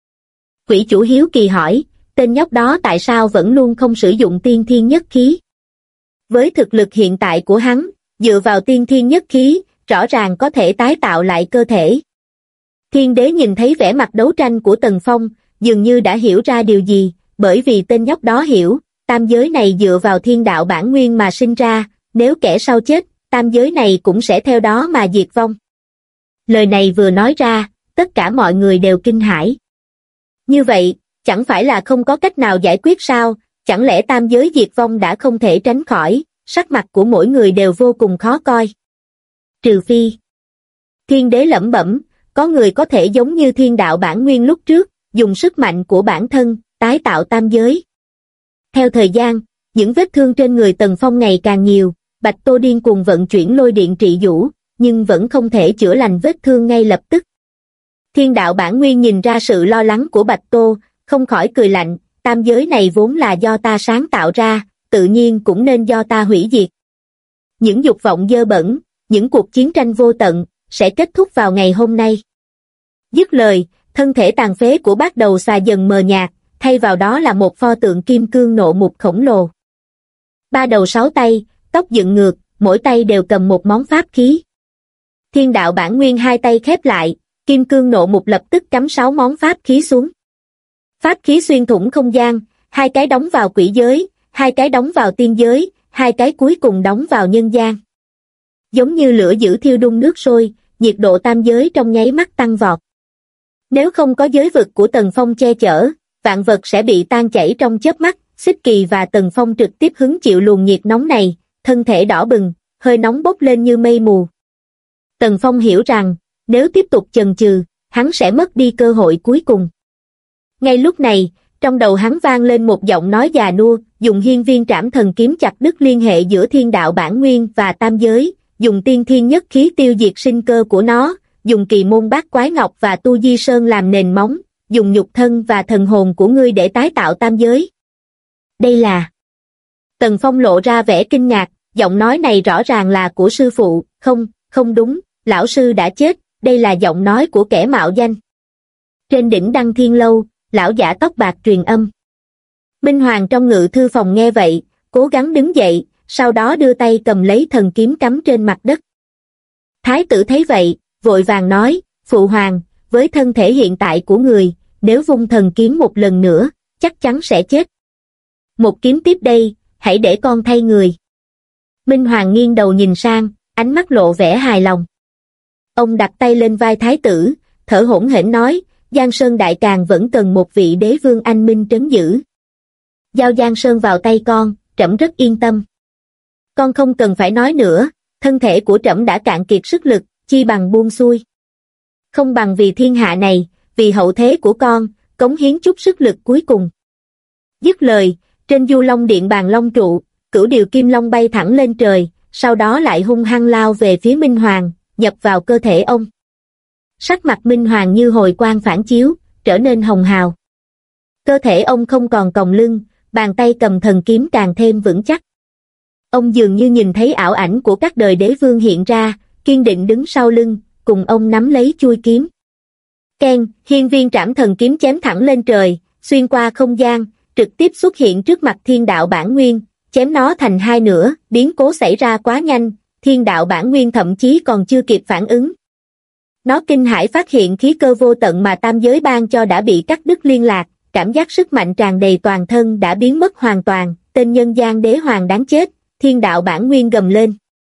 Speaker 1: Quỷ chủ hiếu kỳ hỏi, tên nhóc đó tại sao vẫn luôn không sử dụng tiên thiên nhất khí? Với thực lực hiện tại của hắn, dựa vào tiên thiên nhất khí, rõ ràng có thể tái tạo lại cơ thể. Thiên đế nhìn thấy vẻ mặt đấu tranh của Tần Phong, dường như đã hiểu ra điều gì, bởi vì tên nhóc đó hiểu, tam giới này dựa vào thiên đạo bản nguyên mà sinh ra, nếu kẻ sau chết, tam giới này cũng sẽ theo đó mà diệt vong. Lời này vừa nói ra, tất cả mọi người đều kinh hãi. Như vậy, chẳng phải là không có cách nào giải quyết sao, chẳng lẽ tam giới diệt vong đã không thể tránh khỏi, sắc mặt của mỗi người đều vô cùng khó coi. Trừ phi. Thiên đế lẩm bẩm, có người có thể giống như thiên đạo bản nguyên lúc trước, dùng sức mạnh của bản thân, tái tạo tam giới. Theo thời gian, những vết thương trên người Tần Phong ngày càng nhiều, Bạch Tô điên cuồng vận chuyển lôi điện trị vũ, nhưng vẫn không thể chữa lành vết thương ngay lập tức. Thiên đạo bản nguyên nhìn ra sự lo lắng của Bạch Tô, không khỏi cười lạnh, tam giới này vốn là do ta sáng tạo ra, tự nhiên cũng nên do ta hủy diệt. Những dục vọng dơ bẩn, những cuộc chiến tranh vô tận, sẽ kết thúc vào ngày hôm nay. Dứt lời, thân thể tàn phế của Bát Đầu Xà dần mờ nhạt, thay vào đó là một pho tượng kim cương nộ mục khổng lồ. 3 đầu 6 tay, tóc dựng ngược, mỗi tay đều cầm một món pháp khí. Thiên đạo bản nguyên hai tay khép lại, kim cương nộ mục lập tức cắm 6 món pháp khí xuống. Pháp khí xuyên thủng không gian, 2 cái đóng vào quỷ giới, 2 cái đóng vào tiên giới, 2 cái cuối cùng đóng vào nhân gian. Giống như lửa dữ thiêu đun nước sôi, nhiệt độ tam giới trong nháy mắt tăng vọt. Nếu không có giới vực của Tần Phong che chở, vạn vật sẽ bị tan chảy trong chớp mắt. Xích Kỳ và Tần Phong trực tiếp hứng chịu luồng nhiệt nóng này, thân thể đỏ bừng, hơi nóng bốc lên như mây mù. Tần Phong hiểu rằng, nếu tiếp tục chần chừ, hắn sẽ mất đi cơ hội cuối cùng. Ngay lúc này, trong đầu hắn vang lên một giọng nói già nua, dùng hiên viên trảm thần kiếm chặt đứt liên hệ giữa thiên đạo bản nguyên và tam giới, dùng tiên thiên nhất khí tiêu diệt sinh cơ của nó, dùng kỳ môn bát quái ngọc và tu di sơn làm nền móng, dùng nhục thân và thần hồn của ngươi để tái tạo tam giới. Đây là... Tần Phong lộ ra vẻ kinh ngạc, giọng nói này rõ ràng là của sư phụ, không đúng, lão sư đã chết, đây là giọng nói của kẻ mạo danh. Trên đỉnh Đăng Thiên Lâu, lão giả tóc bạc truyền âm. Minh Hoàng trong ngự thư phòng nghe vậy, cố gắng đứng dậy, sau đó đưa tay cầm lấy thần kiếm cắm trên mặt đất. Thái tử thấy vậy, vội vàng nói, phụ hoàng, với thân thể hiện tại của người, nếu vung thần kiếm một lần nữa, chắc chắn sẽ chết. Một kiếm tiếp đây, hãy để con thay người. Minh Hoàng nghiêng đầu nhìn sang, ánh mắt lộ vẻ hài lòng. Ông đặt tay lên vai thái tử, thở hổn hển nói, Giang Sơn Đại Càn vẫn cần một vị đế vương anh minh trấn giữ. Giao Giang Sơn vào tay con, trẫm rất yên tâm. Con không cần phải nói nữa, thân thể của trẫm đã cạn kiệt sức lực, chi bằng buông xuôi. Không bằng vì thiên hạ này, vì hậu thế của con, cống hiến chút sức lực cuối cùng. Dứt lời, trên Du Long Điện bàn long trụ, cửu điều kim long bay thẳng lên trời, sau đó lại hung hăng lao về phía Minh Hoàng, nhập vào cơ thể ông. Sắc mặt Minh Hoàng như hồi quang phản chiếu, trở nên hồng hào. Cơ thể ông không còn còng lưng, bàn tay cầm thần kiếm càng thêm vững chắc. Ông dường như nhìn thấy ảo ảnh của các đời đế vương hiện ra, kiên định đứng sau lưng, cùng ông nắm lấy chuôi kiếm. Keng, hiên viên trảm thần kiếm chém thẳng lên trời, xuyên qua không gian, trực tiếp xuất hiện trước mặt thiên đạo bản nguyên, chém nó thành hai nửa, biến cố xảy ra quá nhanh, thiên đạo bản nguyên thậm chí còn chưa kịp phản ứng. Nó kinh hãi phát hiện khí cơ vô tận mà tam giới ban cho đã bị cắt đứt liên lạc, cảm giác sức mạnh tràn đầy toàn thân đã biến mất hoàn toàn, tên nhân gian đế hoàng đáng chết, thiên đạo bản nguyên gầm lên.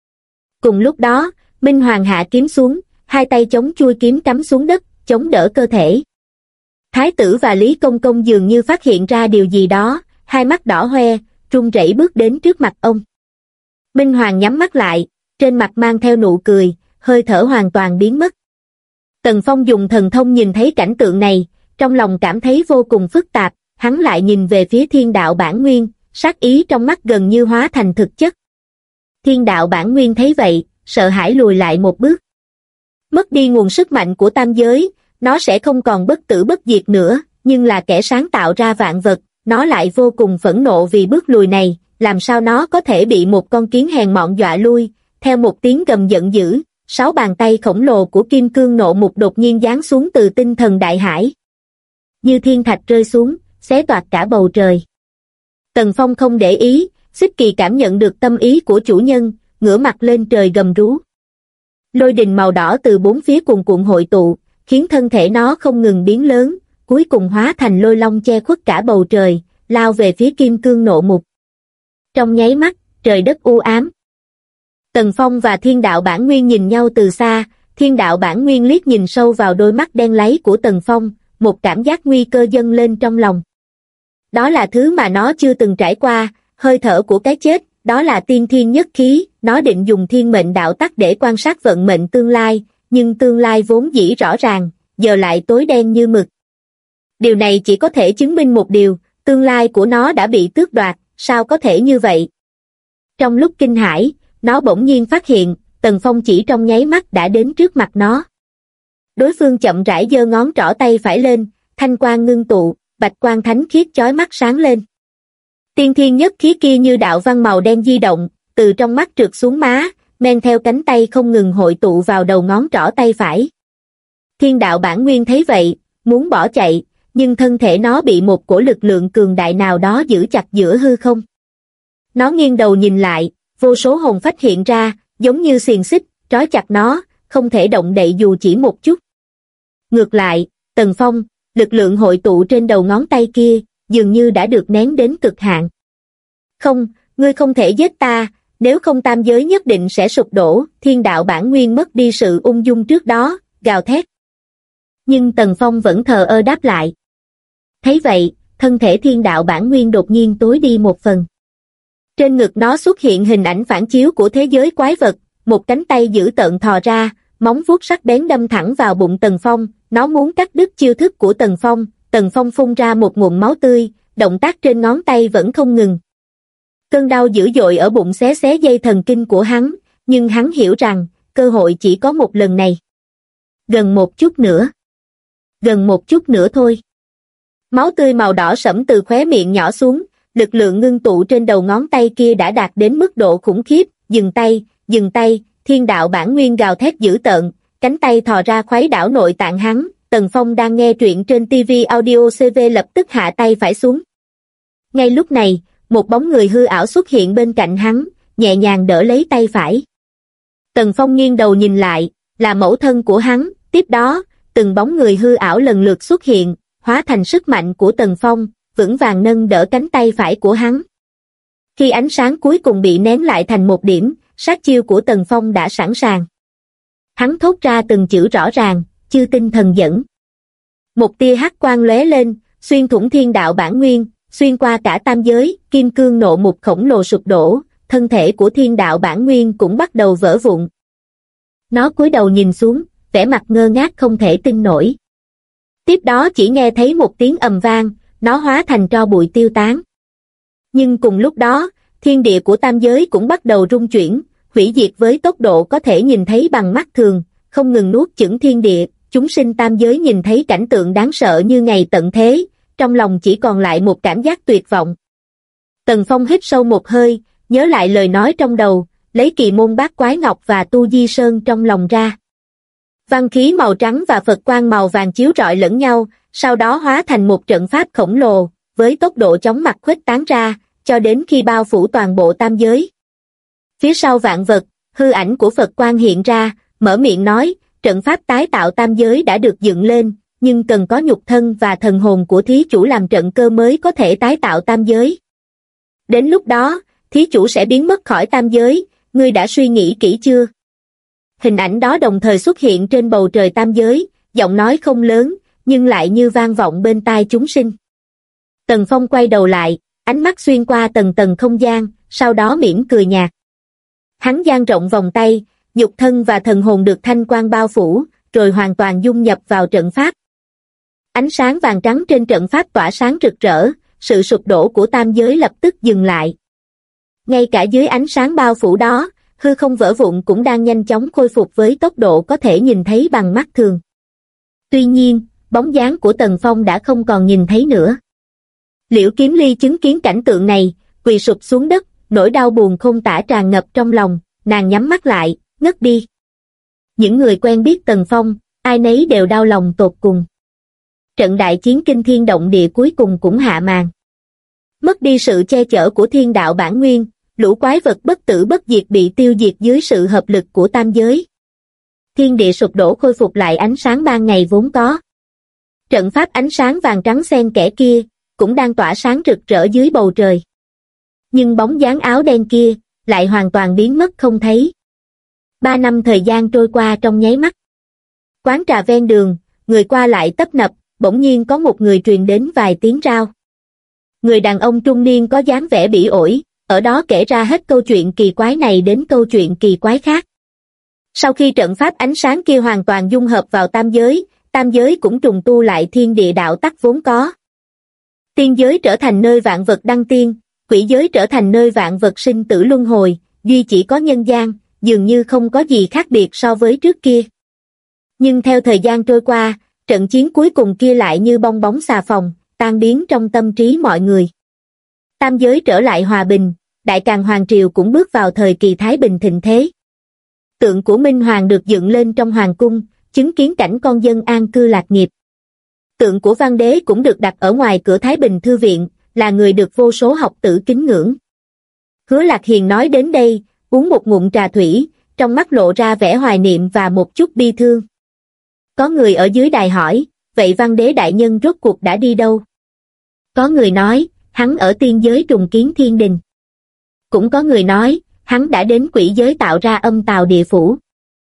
Speaker 1: Cùng lúc đó, Minh Hoàng hạ kiếm xuống, hai tay chống chuôi kiếm cắm xuống đất, chống đỡ cơ thể. Thái tử và Lý Công Công dường như phát hiện ra điều gì đó, hai mắt đỏ hoe, run rẩy bước đến trước mặt ông. Minh Hoàng nhắm mắt lại, trên mặt mang theo nụ cười, hơi thở hoàn toàn biến mất. Tần Phong dùng thần thông nhìn thấy cảnh tượng này, trong lòng cảm thấy vô cùng phức tạp, hắn lại nhìn về phía thiên đạo bản nguyên, sát ý trong mắt gần như hóa thành thực chất. Thiên đạo bản nguyên thấy vậy, sợ hãi lùi lại một bước. Mất đi nguồn sức mạnh của tam giới, nó sẽ không còn bất tử bất diệt nữa, nhưng là kẻ sáng tạo ra vạn vật, nó lại vô cùng phẫn nộ vì bước lùi này, làm sao nó có thể bị một con kiến hèn mọn dọa lui. Theo một tiếng gầm giận dữ, 6 bàn tay khổng lồ của Kim Cương Nộ Mục đột nhiên giáng xuống từ tinh thần đại hải. Như thiên thạch rơi xuống, xé toạc cả bầu trời. Tần Phong không để ý, Xích Kỳ cảm nhận được tâm ý của chủ nhân, ngửa mặt lên trời gầm rú. Lôi đình màu đỏ từ bốn phía cuồn cuộn hội tụ, khiến thân thể nó không ngừng biến lớn, cuối cùng hóa thành lôi long che khuất cả bầu trời, lao về phía Kim Cương Nộ Mục. Trong nháy mắt, trời đất u ám. Tần Phong và thiên đạo bản nguyên nhìn nhau từ xa, thiên đạo bản nguyên liếc nhìn sâu vào đôi mắt đen láy của Tần Phong, một cảm giác nguy cơ dâng lên trong lòng. Đó là thứ mà nó chưa từng trải qua, hơi thở của cái chết, đó là tiên thiên nhất khí, nó định dùng thiên mệnh đạo tắc để quan sát vận mệnh tương lai, nhưng tương lai vốn dĩ rõ ràng, giờ lại tối đen như mực. Điều này chỉ có thể chứng minh một điều, tương lai của nó đã bị tước đoạt, sao có thể như vậy? Trong lúc kinh hãi, nó bỗng nhiên phát hiện, Tần Phong chỉ trong nháy mắt đã đến trước mặt nó. Đối phương chậm rãi giơ ngón trỏ tay phải lên, thanh quang ngưng tụ, bạch quang thánh khiết chói mắt sáng lên. Tiên thiên nhất khí kia như đạo văn màu đen di động, từ trong mắt trượt xuống má, men theo cánh tay không ngừng hội tụ vào đầu ngón trỏ tay phải. Thiên đạo bản nguyên thấy vậy, muốn bỏ chạy, nhưng thân thể nó bị một cổ lực lượng cường đại nào đó giữ chặt giữa hư không. Nó nghiêng đầu nhìn lại, vô số hồn phách hiện ra, giống như xiềng xích, trói chặt nó, không thể động đậy dù chỉ một chút. Ngược lại, Tần Phong, lực lượng hội tụ trên đầu ngón tay kia, dường như đã được nén đến cực hạn. Không, ngươi không thể giết ta, nếu không tam giới nhất định sẽ sụp đổ, thiên đạo bản nguyên mất đi sự ung dung trước đó, gào thét. Nhưng Tần Phong vẫn thờ ơ đáp lại. Thấy vậy, thân thể thiên đạo bản nguyên đột nhiên tối đi một phần. Trên ngực nó xuất hiện hình ảnh phản chiếu của thế giới quái vật, một cánh tay dữ tợn thò ra, móng vuốt sắc bén đâm thẳng vào bụng Tần Phong, nó muốn cắt đứt chiêu thức của Tần Phong phun ra một ngụm máu tươi, động tác trên ngón tay vẫn không ngừng. Cơn đau dữ dội ở bụng xé dây thần kinh của hắn, nhưng hắn hiểu rằng, cơ hội chỉ có một lần này. Gần một chút nữa thôi. Máu tươi màu đỏ sẫm từ khóe miệng nhỏ xuống, lực lượng ngưng tụ trên đầu ngón tay kia đã đạt đến mức độ khủng khiếp, dừng tay, thiên đạo bản nguyên gào thét dữ tợn, cánh tay thò ra khuấy đảo nội tạng hắn. Tần Phong đang nghe truyện trên TV Audio CV lập tức hạ tay phải xuống. Ngay lúc này, một bóng người hư ảo xuất hiện bên cạnh hắn, nhẹ nhàng đỡ lấy tay phải. Tần Phong nghiêng đầu nhìn lại, là mẫu thân của hắn, tiếp đó, từng bóng người hư ảo lần lượt xuất hiện, hóa thành sức mạnh của Tần Phong, vững vàng nâng đỡ cánh tay phải của hắn. Khi ánh sáng cuối cùng bị nén lại thành một điểm, sát chiêu của Tần Phong đã sẵn sàng. Hắn thốt ra từng chữ rõ ràng, chư tinh thần dẫn. Một tia hắc quang lóe lên, xuyên thủng thiên đạo bản nguyên, xuyên qua cả tam giới, kim cương nộ mục khổng lồ sụp đổ, thân thể của thiên đạo bản nguyên cũng bắt đầu vỡ vụn. Nó cúi đầu nhìn xuống, vẻ mặt ngơ ngác không thể tin nổi. Tiếp đó chỉ nghe thấy một tiếng ầm vang, nó hóa thành tro bụi tiêu tán. Nhưng cùng lúc đó, thiên địa của tam giới cũng bắt đầu rung chuyển, hủy diệt với tốc độ có thể nhìn thấy bằng mắt thường, không ngừng nuốt chửng thiên địa. Chúng sinh tam giới nhìn thấy cảnh tượng đáng sợ như ngày tận thế, trong lòng chỉ còn lại một cảm giác tuyệt vọng. Tần Phong hít sâu một hơi, nhớ lại lời nói trong đầu, lấy kỳ môn bát quái ngọc và tu di sơn trong lòng ra. Văn khí màu trắng và Phật quang màu vàng chiếu rọi lẫn nhau, sau đó hóa thành một trận pháp khổng lồ, với tốc độ chóng mặt khuếch tán ra, cho đến khi bao phủ toàn bộ tam giới. Phía sau vạn vật, hư ảnh của Phật quang hiện ra, mở miệng nói, trận pháp tái tạo tam giới đã được dựng lên, nhưng cần có nhục thân và thần hồn của thí chủ làm trận cơ mới có thể tái tạo tam giới. Đến lúc đó, thí chủ sẽ biến mất khỏi tam giới, ngươi đã suy nghĩ kỹ chưa? Hình ảnh đó đồng thời xuất hiện trên bầu trời tam giới, giọng nói không lớn, nhưng lại như vang vọng bên tai chúng sinh. Tần Phong quay đầu lại, ánh mắt xuyên qua tầng tầng không gian, sau đó mỉm cười nhạt. Hắn dang rộng vòng tay, nhục thân và thần hồn được thanh quang bao phủ, rồi hoàn toàn dung nhập vào trận pháp. Ánh sáng vàng trắng trên trận pháp tỏa sáng rực rỡ, sự sụp đổ của tam giới lập tức dừng lại. Ngay cả dưới ánh sáng bao phủ đó, hư không vỡ vụn cũng đang nhanh chóng khôi phục với tốc độ có thể nhìn thấy bằng mắt thường. Tuy nhiên, bóng dáng của Tần Phong đã không còn nhìn thấy nữa. Liễu Kiếm Ly chứng kiến cảnh tượng này, quỳ sụp xuống đất, nỗi đau buồn không tả tràn ngập trong lòng, nàng nhắm mắt lại, ngất đi. Những người quen biết Tần Phong, ai nấy đều đau lòng tột cùng. Trận đại chiến kinh thiên động địa cuối cùng cũng hạ màn. Mất đi sự che chở của thiên đạo bản nguyên, lũ quái vật bất tử bất diệt bị tiêu diệt dưới sự hợp lực của tam giới. Thiên địa sụp đổ khôi phục lại ánh sáng ban ngày vốn có. Trận pháp ánh sáng vàng trắng xen kẽ kia, cũng đang tỏa sáng rực rỡ dưới bầu trời. Nhưng bóng dáng áo đen kia, lại hoàn toàn biến mất không thấy. 3 năm thời gian trôi qua trong nháy mắt. Quán trà ven đường, người qua lại tấp nập, bỗng nhiên có một người truyền đến vài tiếng rao. Người đàn ông trung niên có dáng vẻ bỉ ổi, ở đó kể ra hết câu chuyện kỳ quái này đến câu chuyện kỳ quái khác. Sau khi trận pháp ánh sáng kia hoàn toàn dung hợp vào tam giới cũng trùng tu lại thiên địa đạo tắc vốn có. Tiên giới trở thành nơi vạn vật đăng tiên, quỷ giới trở thành nơi vạn vật sinh tử luân hồi, duy chỉ có nhân gian, dường như không có gì khác biệt so với trước kia. Nhưng theo thời gian trôi qua, trận chiến cuối cùng kia lại như bong bóng xà phòng, tan biến trong tâm trí mọi người. Tam giới trở lại hòa bình, Đại Càn Hoàng Triều cũng bước vào thời kỳ thái bình thịnh thế. Tượng của Minh Hoàng được dựng lên trong hoàng cung, chứng kiến cảnh con dân an cư lạc nghiệp. Tượng của Văn Đế cũng được đặt ở ngoài cửa Thái Bình Thư Viện, là người được vô số học tử kính ngưỡng. Hứa Lạc Hiền nói đến đây, uống một ngụm trà thủy, trong mắt lộ ra vẻ hoài niệm và một chút bi thương. Có người ở dưới đài hỏi, vậy Văn Đế đại nhân rốt cuộc đã đi đâu? Có người nói, hắn ở tiên giới trùng kiến thiên đình. Cũng có người nói, hắn đã đến quỷ giới tạo ra âm tào địa phủ.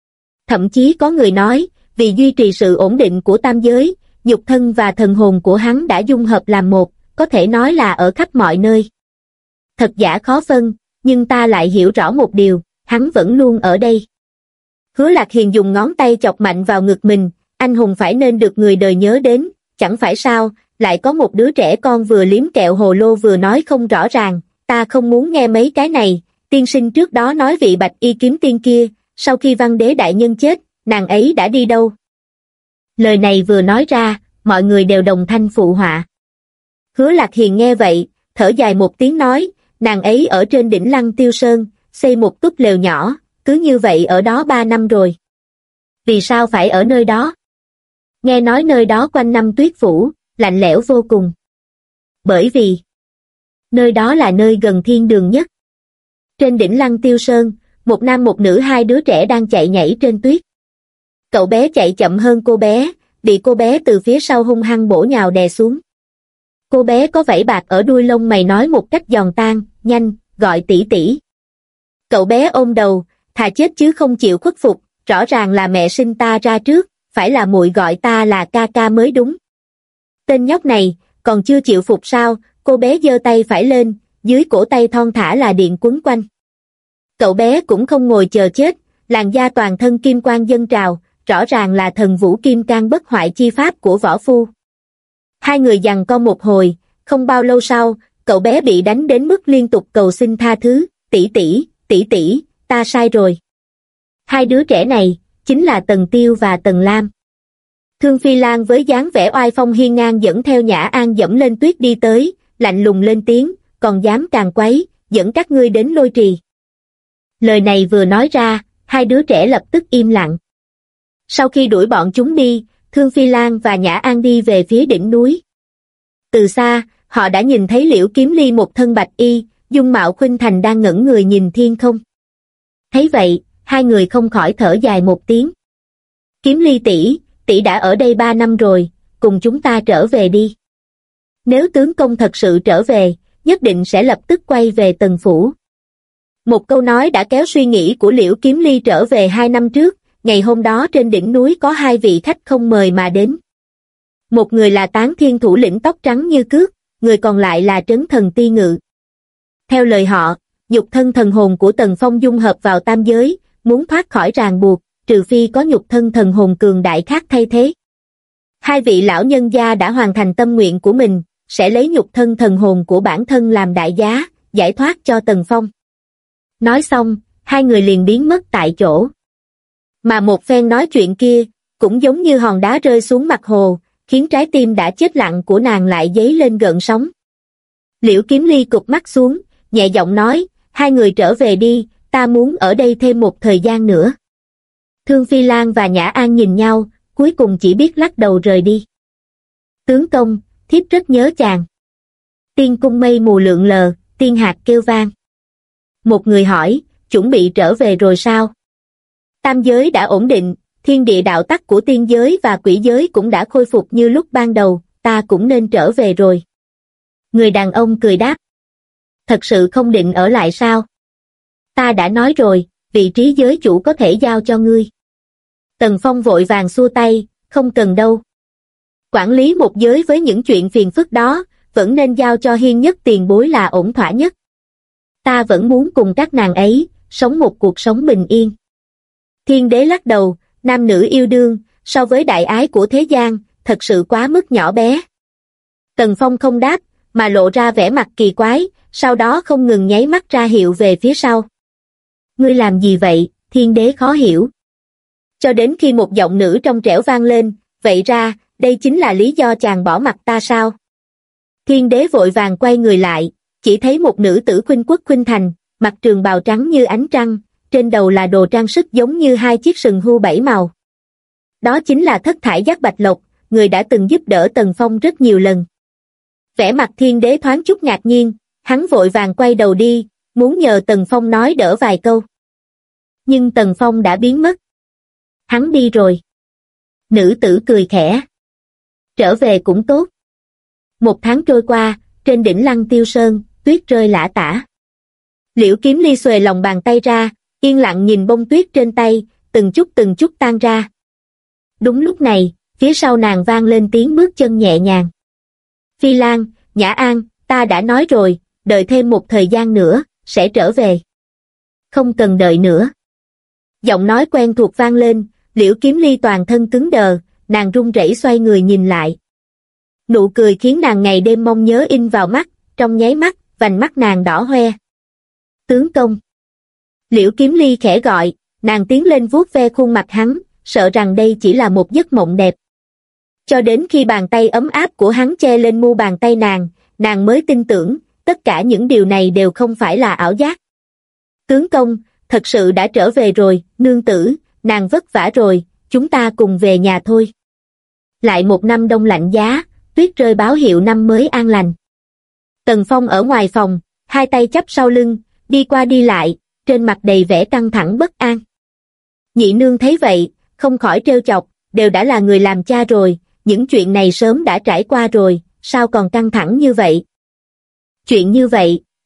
Speaker 1: Thậm chí có người nói, vì duy trì sự ổn định của tam giới, nhục thân và thần hồn của hắn đã dung hợp làm một, có thể nói là ở khắp mọi nơi. Thật giả khó phân, nhưng ta lại hiểu rõ một điều, hắn vẫn luôn ở đây. Hứa Lạc Hiền dùng ngón tay chọc mạnh vào ngực mình, anh hùng phải nên được người đời nhớ đến, chẳng phải sao, lại có một đứa trẻ con vừa liếm kẹo hồ lô vừa nói không rõ ràng, ta không muốn nghe mấy cái này, tiên sinh trước đó nói vị bạch y kiếm tiên kia, sau khi Văn Đế đại nhân chết, nàng ấy đã đi đâu? Lời này vừa nói ra, mọi người đều đồng thanh phụ họa. Hứa Lạc Hiền nghe vậy, thở dài một tiếng nói, nàng ấy ở trên đỉnh Lăng Tiêu Sơn, xây một túp lều nhỏ, cứ như vậy ở đó 3 năm rồi. Vì sao phải ở nơi đó? Nghe nói nơi đó quanh năm tuyết phủ, lạnh lẽo vô cùng. Bởi vì nơi đó là nơi gần thiên đường nhất. Trên đỉnh Lăng Tiêu Sơn, một nam một nữ 2 đứa trẻ đang chạy nhảy trên tuyết. Cậu bé chạy chậm hơn cô bé, bị cô bé từ phía sau hung hăng bổ nhào đè xuống. Cô bé có vảy bạc ở đuôi lông mày nói một cách giòn tan, nhanh, gọi tỷ tỷ. Cậu bé ôm đầu, thà chết chứ không chịu khuất phục, rõ ràng là mẹ sinh ta ra trước, phải là muội gọi ta là ca ca mới đúng. Tên nhóc này, còn chưa chịu phục sao? Cô bé giơ tay phải lên, dưới cổ tay thon thả là điện quấn quanh. Cậu bé cũng không ngồi chờ chết, làn da toàn thân kim quang dâng trào, rõ ràng là thần vũ kim cang bất hoại chi pháp của võ phu. Hai người giằng co một hồi, không bao lâu sau, cậu bé bị đánh đến mức liên tục cầu xin tha thứ, tỷ tỷ, ta sai rồi. Hai đứa trẻ này, chính là Tần Tiêu và Tần Lam. Thương Phi Lan với dáng vẻ oai phong hiên ngang dẫn theo Nhã An dẫm lên tuyết đi tới, lạnh lùng lên tiếng, còn dám càng quấy, dẫn các ngươi đến Lôi Trì. Lời này vừa nói ra, hai đứa trẻ lập tức im lặng. Sau khi đuổi bọn chúng đi, Thương Phi Lan và Nhã An đi về phía đỉnh núi. Từ xa, họ đã nhìn thấy Liễu Kiếm Ly một thân bạch y, dung mạo khuynh thành đang ngẩng người nhìn thiên không. Thấy vậy, hai người không khỏi thở dài một tiếng. Kiếm Ly tỷ đã ở đây 3 năm rồi, cùng chúng ta trở về đi. Nếu tướng công thật sự trở về, nhất định sẽ lập tức quay về Tần phủ. Một câu nói đã kéo suy nghĩ của Liễu Kiếm Ly trở về 2 năm trước, ngày hôm đó trên đỉnh núi có hai vị khách không mời mà đến. Một người là Tán Thiên thủ lĩnh tóc trắng như cước, người còn lại là Trấn Thần Ti Ngự. Theo lời họ, nhục thân thần hồn của Tần Phong dung hợp vào tam giới, muốn thoát khỏi ràng buộc, trừ phi có nhục thân thần hồn cường đại khác thay thế. Hai vị lão nhân gia đã hoàn thành tâm nguyện của mình, sẽ lấy nhục thân thần hồn của bản thân làm đại giá, giải thoát cho Tần Phong. Nói xong, hai người liền biến mất tại chỗ. Mà một phen nói chuyện kia, cũng giống như hòn đá rơi xuống mặt hồ, khiến trái tim đã chết lặng của nàng lại dấy lên gợn sóng. Liễu Kiếm Ly cụp mắt xuống, nhẹ giọng nói, hai người trở về đi, ta muốn ở đây thêm một thời gian nữa. Thương Phi Lan và Nhã An nhìn nhau, cuối cùng chỉ biết lắc đầu rời đi. Tướng công, thiếp rất nhớ chàng. Tiên cung mây mù lượn lờ, tiên hạt kêu vang. Một người hỏi, chuẩn bị trở về rồi sao? Tam giới đã ổn định, thiên địa đạo tắc của tiên giới và quỷ giới cũng đã khôi phục như lúc ban đầu, ta cũng nên trở về rồi. Người đàn ông cười đáp. Thật sự không định ở lại sao? Ta đã nói rồi, vị trí giới chủ có thể giao cho ngươi. Tần Phong vội vàng xua tay, không cần đâu. Quản lý một giới với những chuyện phiền phức đó, vẫn nên giao cho Hiên Nhất tiền bối là ổn thỏa nhất. Ta vẫn muốn cùng các nàng ấy, sống một cuộc sống bình yên. Thiên đế lắc đầu, nam nữ yêu đương, so với đại ái của thế gian, thật sự quá mức nhỏ bé. Tần Phong không đáp, mà lộ ra vẻ mặt kỳ quái, sau đó không ngừng nháy mắt ra hiệu về phía sau. Ngươi làm gì vậy? Thiên đế khó hiểu. Cho đến khi một giọng nữ trong trẻo vang lên, vậy ra, đây chính là lý do chàng bỏ mặt ta sao? Thiên đế vội vàng quay người lại, chỉ thấy một nữ tử khuynh quốc khuynh thành, mặc trường bào trắng như ánh trăng, trên đầu là đồ trang sức giống như hai chiếc sừng hươu 7 màu. Đó chính là Thất Thải Giác Bạch Lộc, người đã từng giúp đỡ Tần Phong rất nhiều lần. Vẻ mặt thiên đế thoáng chút ngạc nhiên, hắn vội vàng quay đầu đi, muốn nhờ Tần Phong nói đỡ vài câu. Nhưng Tần Phong đã biến mất. Hắn đi rồi. Nữ tử cười khẽ. Trở về cũng tốt. 1 tháng trôi qua, trên đỉnh Lăng Tiêu Sơn, tuyết rơi lả tả. Liễu Kiếm Ly xuề lòng bàn tay ra, yên lặng nhìn bông tuyết trên tay, từng chút tan ra. Đúng lúc này, phía sau nàng vang lên tiếng bước chân nhẹ nhàng. Phi Lan, Nhã An, ta đã nói rồi, đợi thêm một thời gian nữa, sẽ trở về. Không cần đợi nữa. Giọng nói quen thuộc vang lên, Liễu Kiếm Ly toàn thân cứng đờ, nàng run rẩy xoay người nhìn lại. Nụ cười khiến nàng ngày đêm mong nhớ in vào mắt, trong nháy mắt, vành mắt nàng đỏ hoe. Tướng công. Liễu Kiếm Ly khẽ gọi, nàng tiến lên vuốt ve khuôn mặt hắn, sợ rằng đây chỉ là một giấc mộng đẹp. Cho đến khi bàn tay ấm áp của hắn che lên mu bàn tay nàng mới tin tưởng, tất cả những điều này đều không phải là ảo giác. Tướng công, thật sự đã trở về rồi, nương tử, nàng vất vả rồi, chúng ta cùng về nhà thôi. Lại một năm đông lạnh giá, tuyết rơi báo hiệu năm mới an lành. Tần Phong ở ngoài phòng, hai tay chắp sau lưng, đi qua đi lại, trên mặt đầy vẻ căng thẳng bất an. Nhị nương thấy vậy, không khỏi trêu chọc, đều đã là người làm cha rồi, những chuyện này sớm đã trải qua rồi, sao còn căng thẳng như vậy? Chuyện như vậy,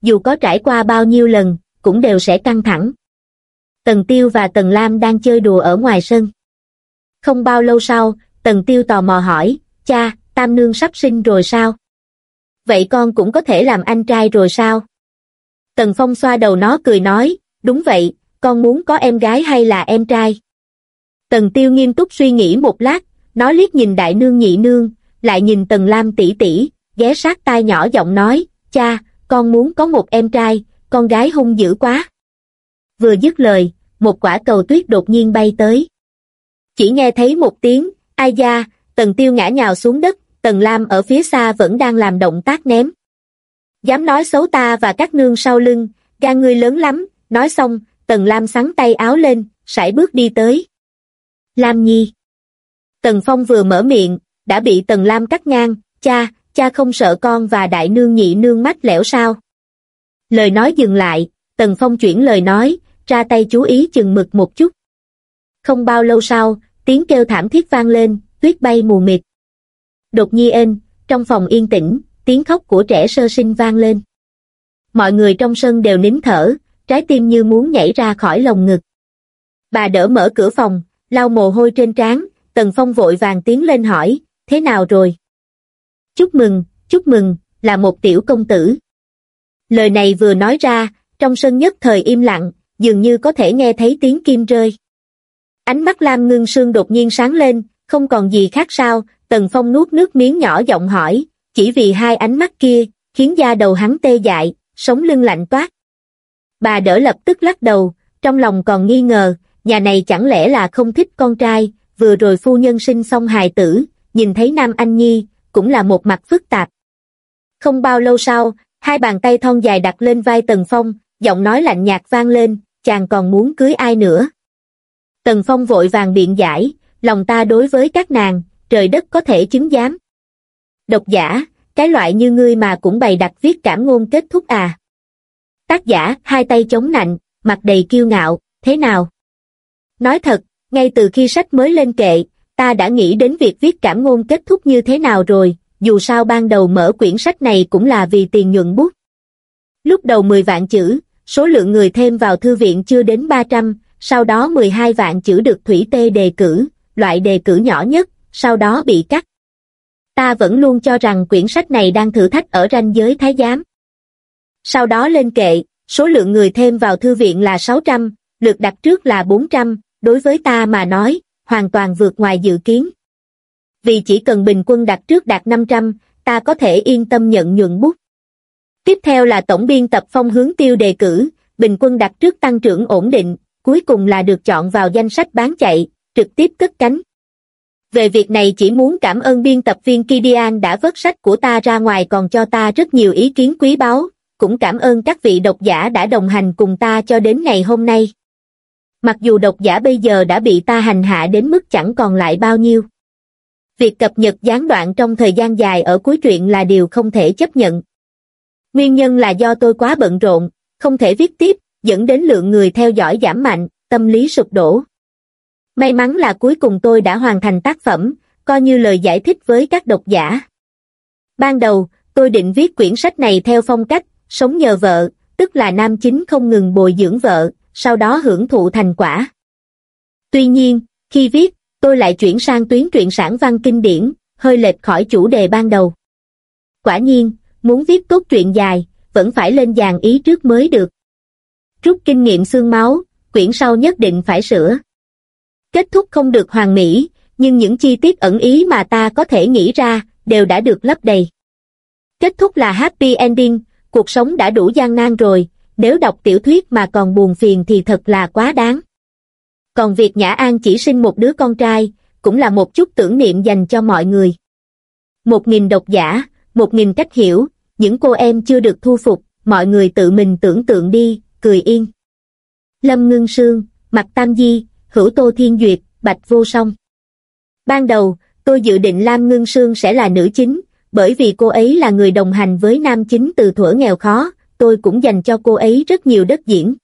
Speaker 1: dù có trải qua bao nhiêu lần, cũng đều sẽ căng thẳng. Tần Tiêu và Tần Lam đang chơi đùa ở ngoài sân. Không bao lâu sau, Tần Tiêu tò mò hỏi, cha, Tam Nương sắp sinh rồi sao? Vậy con cũng có thể làm anh trai rồi sao? Tần Phong xoa đầu nó cười nói, đúng vậy, con muốn có em gái hay là em trai? Tần Tiêu nghiêm túc suy nghĩ một lát, nó liếc nhìn đại nương nhị nương, lại nhìn Tần Lam tỷ tỷ, ghé sát tai nhỏ giọng nói, cha, con muốn có một em trai, con gái hung dữ quá. Vừa dứt lời, một quả cầu tuyết đột nhiên bay tới. Chỉ nghe thấy một tiếng, ai da, Tần Tiêu ngã nhào xuống đất, Tần Lam ở phía xa vẫn đang làm động tác ném. Dám nói xấu ta và các nương sau lưng, gan ngươi lớn lắm, nói xong, Tần Lam xắn tay áo lên, sải bước đi tới. Lam Nhi. Tần Phong vừa mở miệng, đã bị Tần Lam cắt ngang, cha không sợ con và đại nương nhị nương mách lẻo sao? Lời nói dừng lại, Tần Phong chuyển lời nói, ra tay chú ý chừng mực một chút. Không bao lâu sau, tiếng kêu thảm thiết vang lên, tuyết bay mù mịt. Đột nhiên, trong phòng yên tĩnh, tiếng khóc của trẻ sơ sinh vang lên. Mọi người trong sân đều nín thở, trái tim như muốn nhảy ra khỏi lồng ngực. Bà đỡ mở cửa phòng, lau mồ hôi trên trán, Tần Phong vội vàng tiến lên hỏi, thế nào rồi? Chúc mừng, là một tiểu công tử. Lời này vừa nói ra, trong sân nhất thời im lặng, dường như có thể nghe thấy tiếng kim rơi. Ánh mắt Lam Ngưng Sương đột nhiên sáng lên, không còn gì khác sao? Tần Phong nuốt nước miếng nhỏ giọng hỏi, chỉ vì hai ánh mắt kia, khiến da đầu hắn tê dại, sống lưng lạnh toát. Bà đỡ lập tức lắc đầu, trong lòng còn nghi ngờ, nhà này chẳng lẽ là không thích con trai, vừa rồi phu nhân sinh xong hài tử, nhìn thấy Nam Anh Nhi, cũng là một mặt phức tạp. Không bao lâu sau, hai bàn tay thon dài đặt lên vai Tần Phong, giọng nói lạnh nhạt vang lên, chàng còn muốn cưới ai nữa? Tần Phong vội vàng biện giải, lòng ta đối với các nàng, trời đất có thể chứng giám. Độc giả, cái loại như ngươi mà cũng bày đặt viết cảm ngôn kết thúc à? Tác giả, hai tay chống nạnh, mặt đầy kiêu ngạo, thế nào? Nói thật, ngay từ khi sách mới lên kệ, ta đã nghĩ đến việc viết cảm ngôn kết thúc như thế nào rồi, dù sao ban đầu mở quyển sách này cũng là vì tiền nhuận bút. Lúc đầu 10 vạn chữ, số lượng người thêm vào thư viện chưa đến 300, sau đó 12 vạn chữ được Thủy Tê đề cử, loại đề cử nhỏ nhất, sau đó bị cắt. Ta vẫn luôn cho rằng quyển sách này đang thử thách ở ranh giới thái giám. Sau đó lên kệ, số lượng người thêm vào thư viện là 600, lượt đặt trước là 400, đối với ta mà nói, hoàn toàn vượt ngoài dự kiến. Vì chỉ cần bình quân đặt trước đạt 500, ta có thể yên tâm nhận nhuận bút. Tiếp theo là tổng biên tập Phong Hướng Tiêu đề cử, bình quân đặt trước tăng trưởng ổn định, cuối cùng là được chọn vào danh sách bán chạy, trực tiếp cất cánh. Về việc này chỉ muốn cảm ơn biên tập viên Kidian đã vớt sách của ta ra ngoài còn cho ta rất nhiều ý kiến quý báu, cũng cảm ơn các vị độc giả đã đồng hành cùng ta cho đến ngày hôm nay. Mặc dù độc giả bây giờ đã bị ta hành hạ đến mức chẳng còn lại bao nhiêu. Việc cập nhật gián đoạn trong thời gian dài ở cuối truyện là điều không thể chấp nhận. Nguyên nhân là do tôi quá bận rộn, không thể viết tiếp, dẫn đến lượng người theo dõi giảm mạnh, tâm lý sụp đổ. May mắn là cuối cùng tôi đã hoàn thành tác phẩm, coi như lời giải thích với các độc giả. Ban đầu, tôi định viết quyển sách này theo phong cách, sống nhờ vợ, tức là nam chính không ngừng bồi dưỡng vợ, sau đó hưởng thụ thành quả. Tuy nhiên, khi viết, tôi lại chuyển sang tuyến truyện sản văn kinh điển, hơi lệch khỏi chủ đề ban đầu. Quả nhiên, muốn viết tốt truyện dài, vẫn phải lên dàn ý trước mới được. Rút kinh nghiệm xương máu, quyển sau nhất định phải sửa. Kết thúc không được hoàn mỹ, nhưng những chi tiết ẩn ý mà ta có thể nghĩ ra, đều đã được lấp đầy. Kết thúc là happy ending, cuộc sống đã đủ gian nan rồi, nếu đọc tiểu thuyết mà còn buồn phiền thì thật là quá đáng. Còn việc Nhã An chỉ sinh một đứa con trai, cũng là một chút tưởng niệm dành cho mọi người. 1000 độc giả, 1000 cách hiểu, những cô em chưa được thu phục, mọi người tự mình tưởng tượng đi, cười yên. Lâm Ngưng Sương, Mạc Tam Di, Hữu Tô Thiên Duyệt, Bạch Vô Song. Ban đầu, tôi dự định Lam Ngưng Sương sẽ là nữ chính, bởi vì cô ấy là người đồng hành với nam chính từ thuở nghèo khó, tôi cũng dành cho cô ấy rất nhiều đất diễn.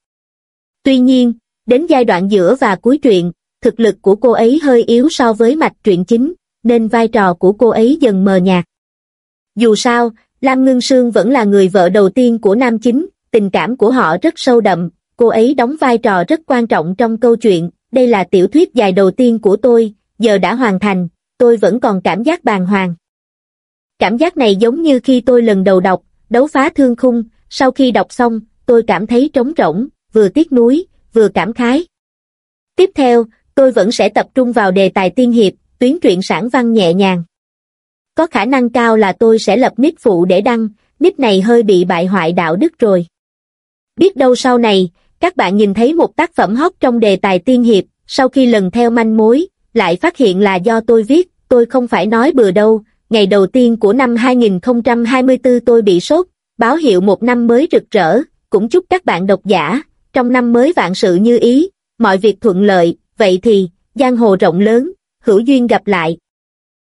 Speaker 1: Tuy nhiên, đến giai đoạn giữa và cuối truyện, thực lực của cô ấy hơi yếu so với mạch truyện chính, nên vai trò của cô ấy dần mờ nhạt. Dù sao, Lam Ngưng Sương vẫn là người vợ đầu tiên của nam chính, tình cảm của họ rất sâu đậm, cô ấy đóng vai trò rất quan trọng trong câu chuyện, đây là tiểu thuyết dài đầu tiên của tôi, giờ đã hoàn thành, tôi vẫn còn cảm giác bàng hoàng. Cảm giác này giống như khi tôi lần đầu đọc, Đấu phá thương khung, sau khi đọc xong, tôi cảm thấy trống rỗng, vừa tiếc nuối, vừa cảm khái. Tiếp theo, tôi vẫn sẽ tập trung vào đề tài tiên hiệp, tuyến truyện sản văn nhẹ nhàng. Có khả năng cao là tôi sẽ lập nick phụ để đăng, nick này hơi bị bại hoại đạo đức rồi. Biết đâu sau này, các bạn nhìn thấy một tác phẩm hot trong đề tài tiên hiệp, sau khi lần theo manh mối, lại phát hiện là do tôi viết, tôi không phải nói bừa đâu. Ngày đầu tiên của năm 2024 tôi bị sốt, báo hiệu một năm mới rực rỡ, cũng chúc các bạn độc giả, trong năm mới vạn sự như ý, mọi việc thuận lợi, vậy thì, giang hồ rộng lớn, hữu duyên gặp lại.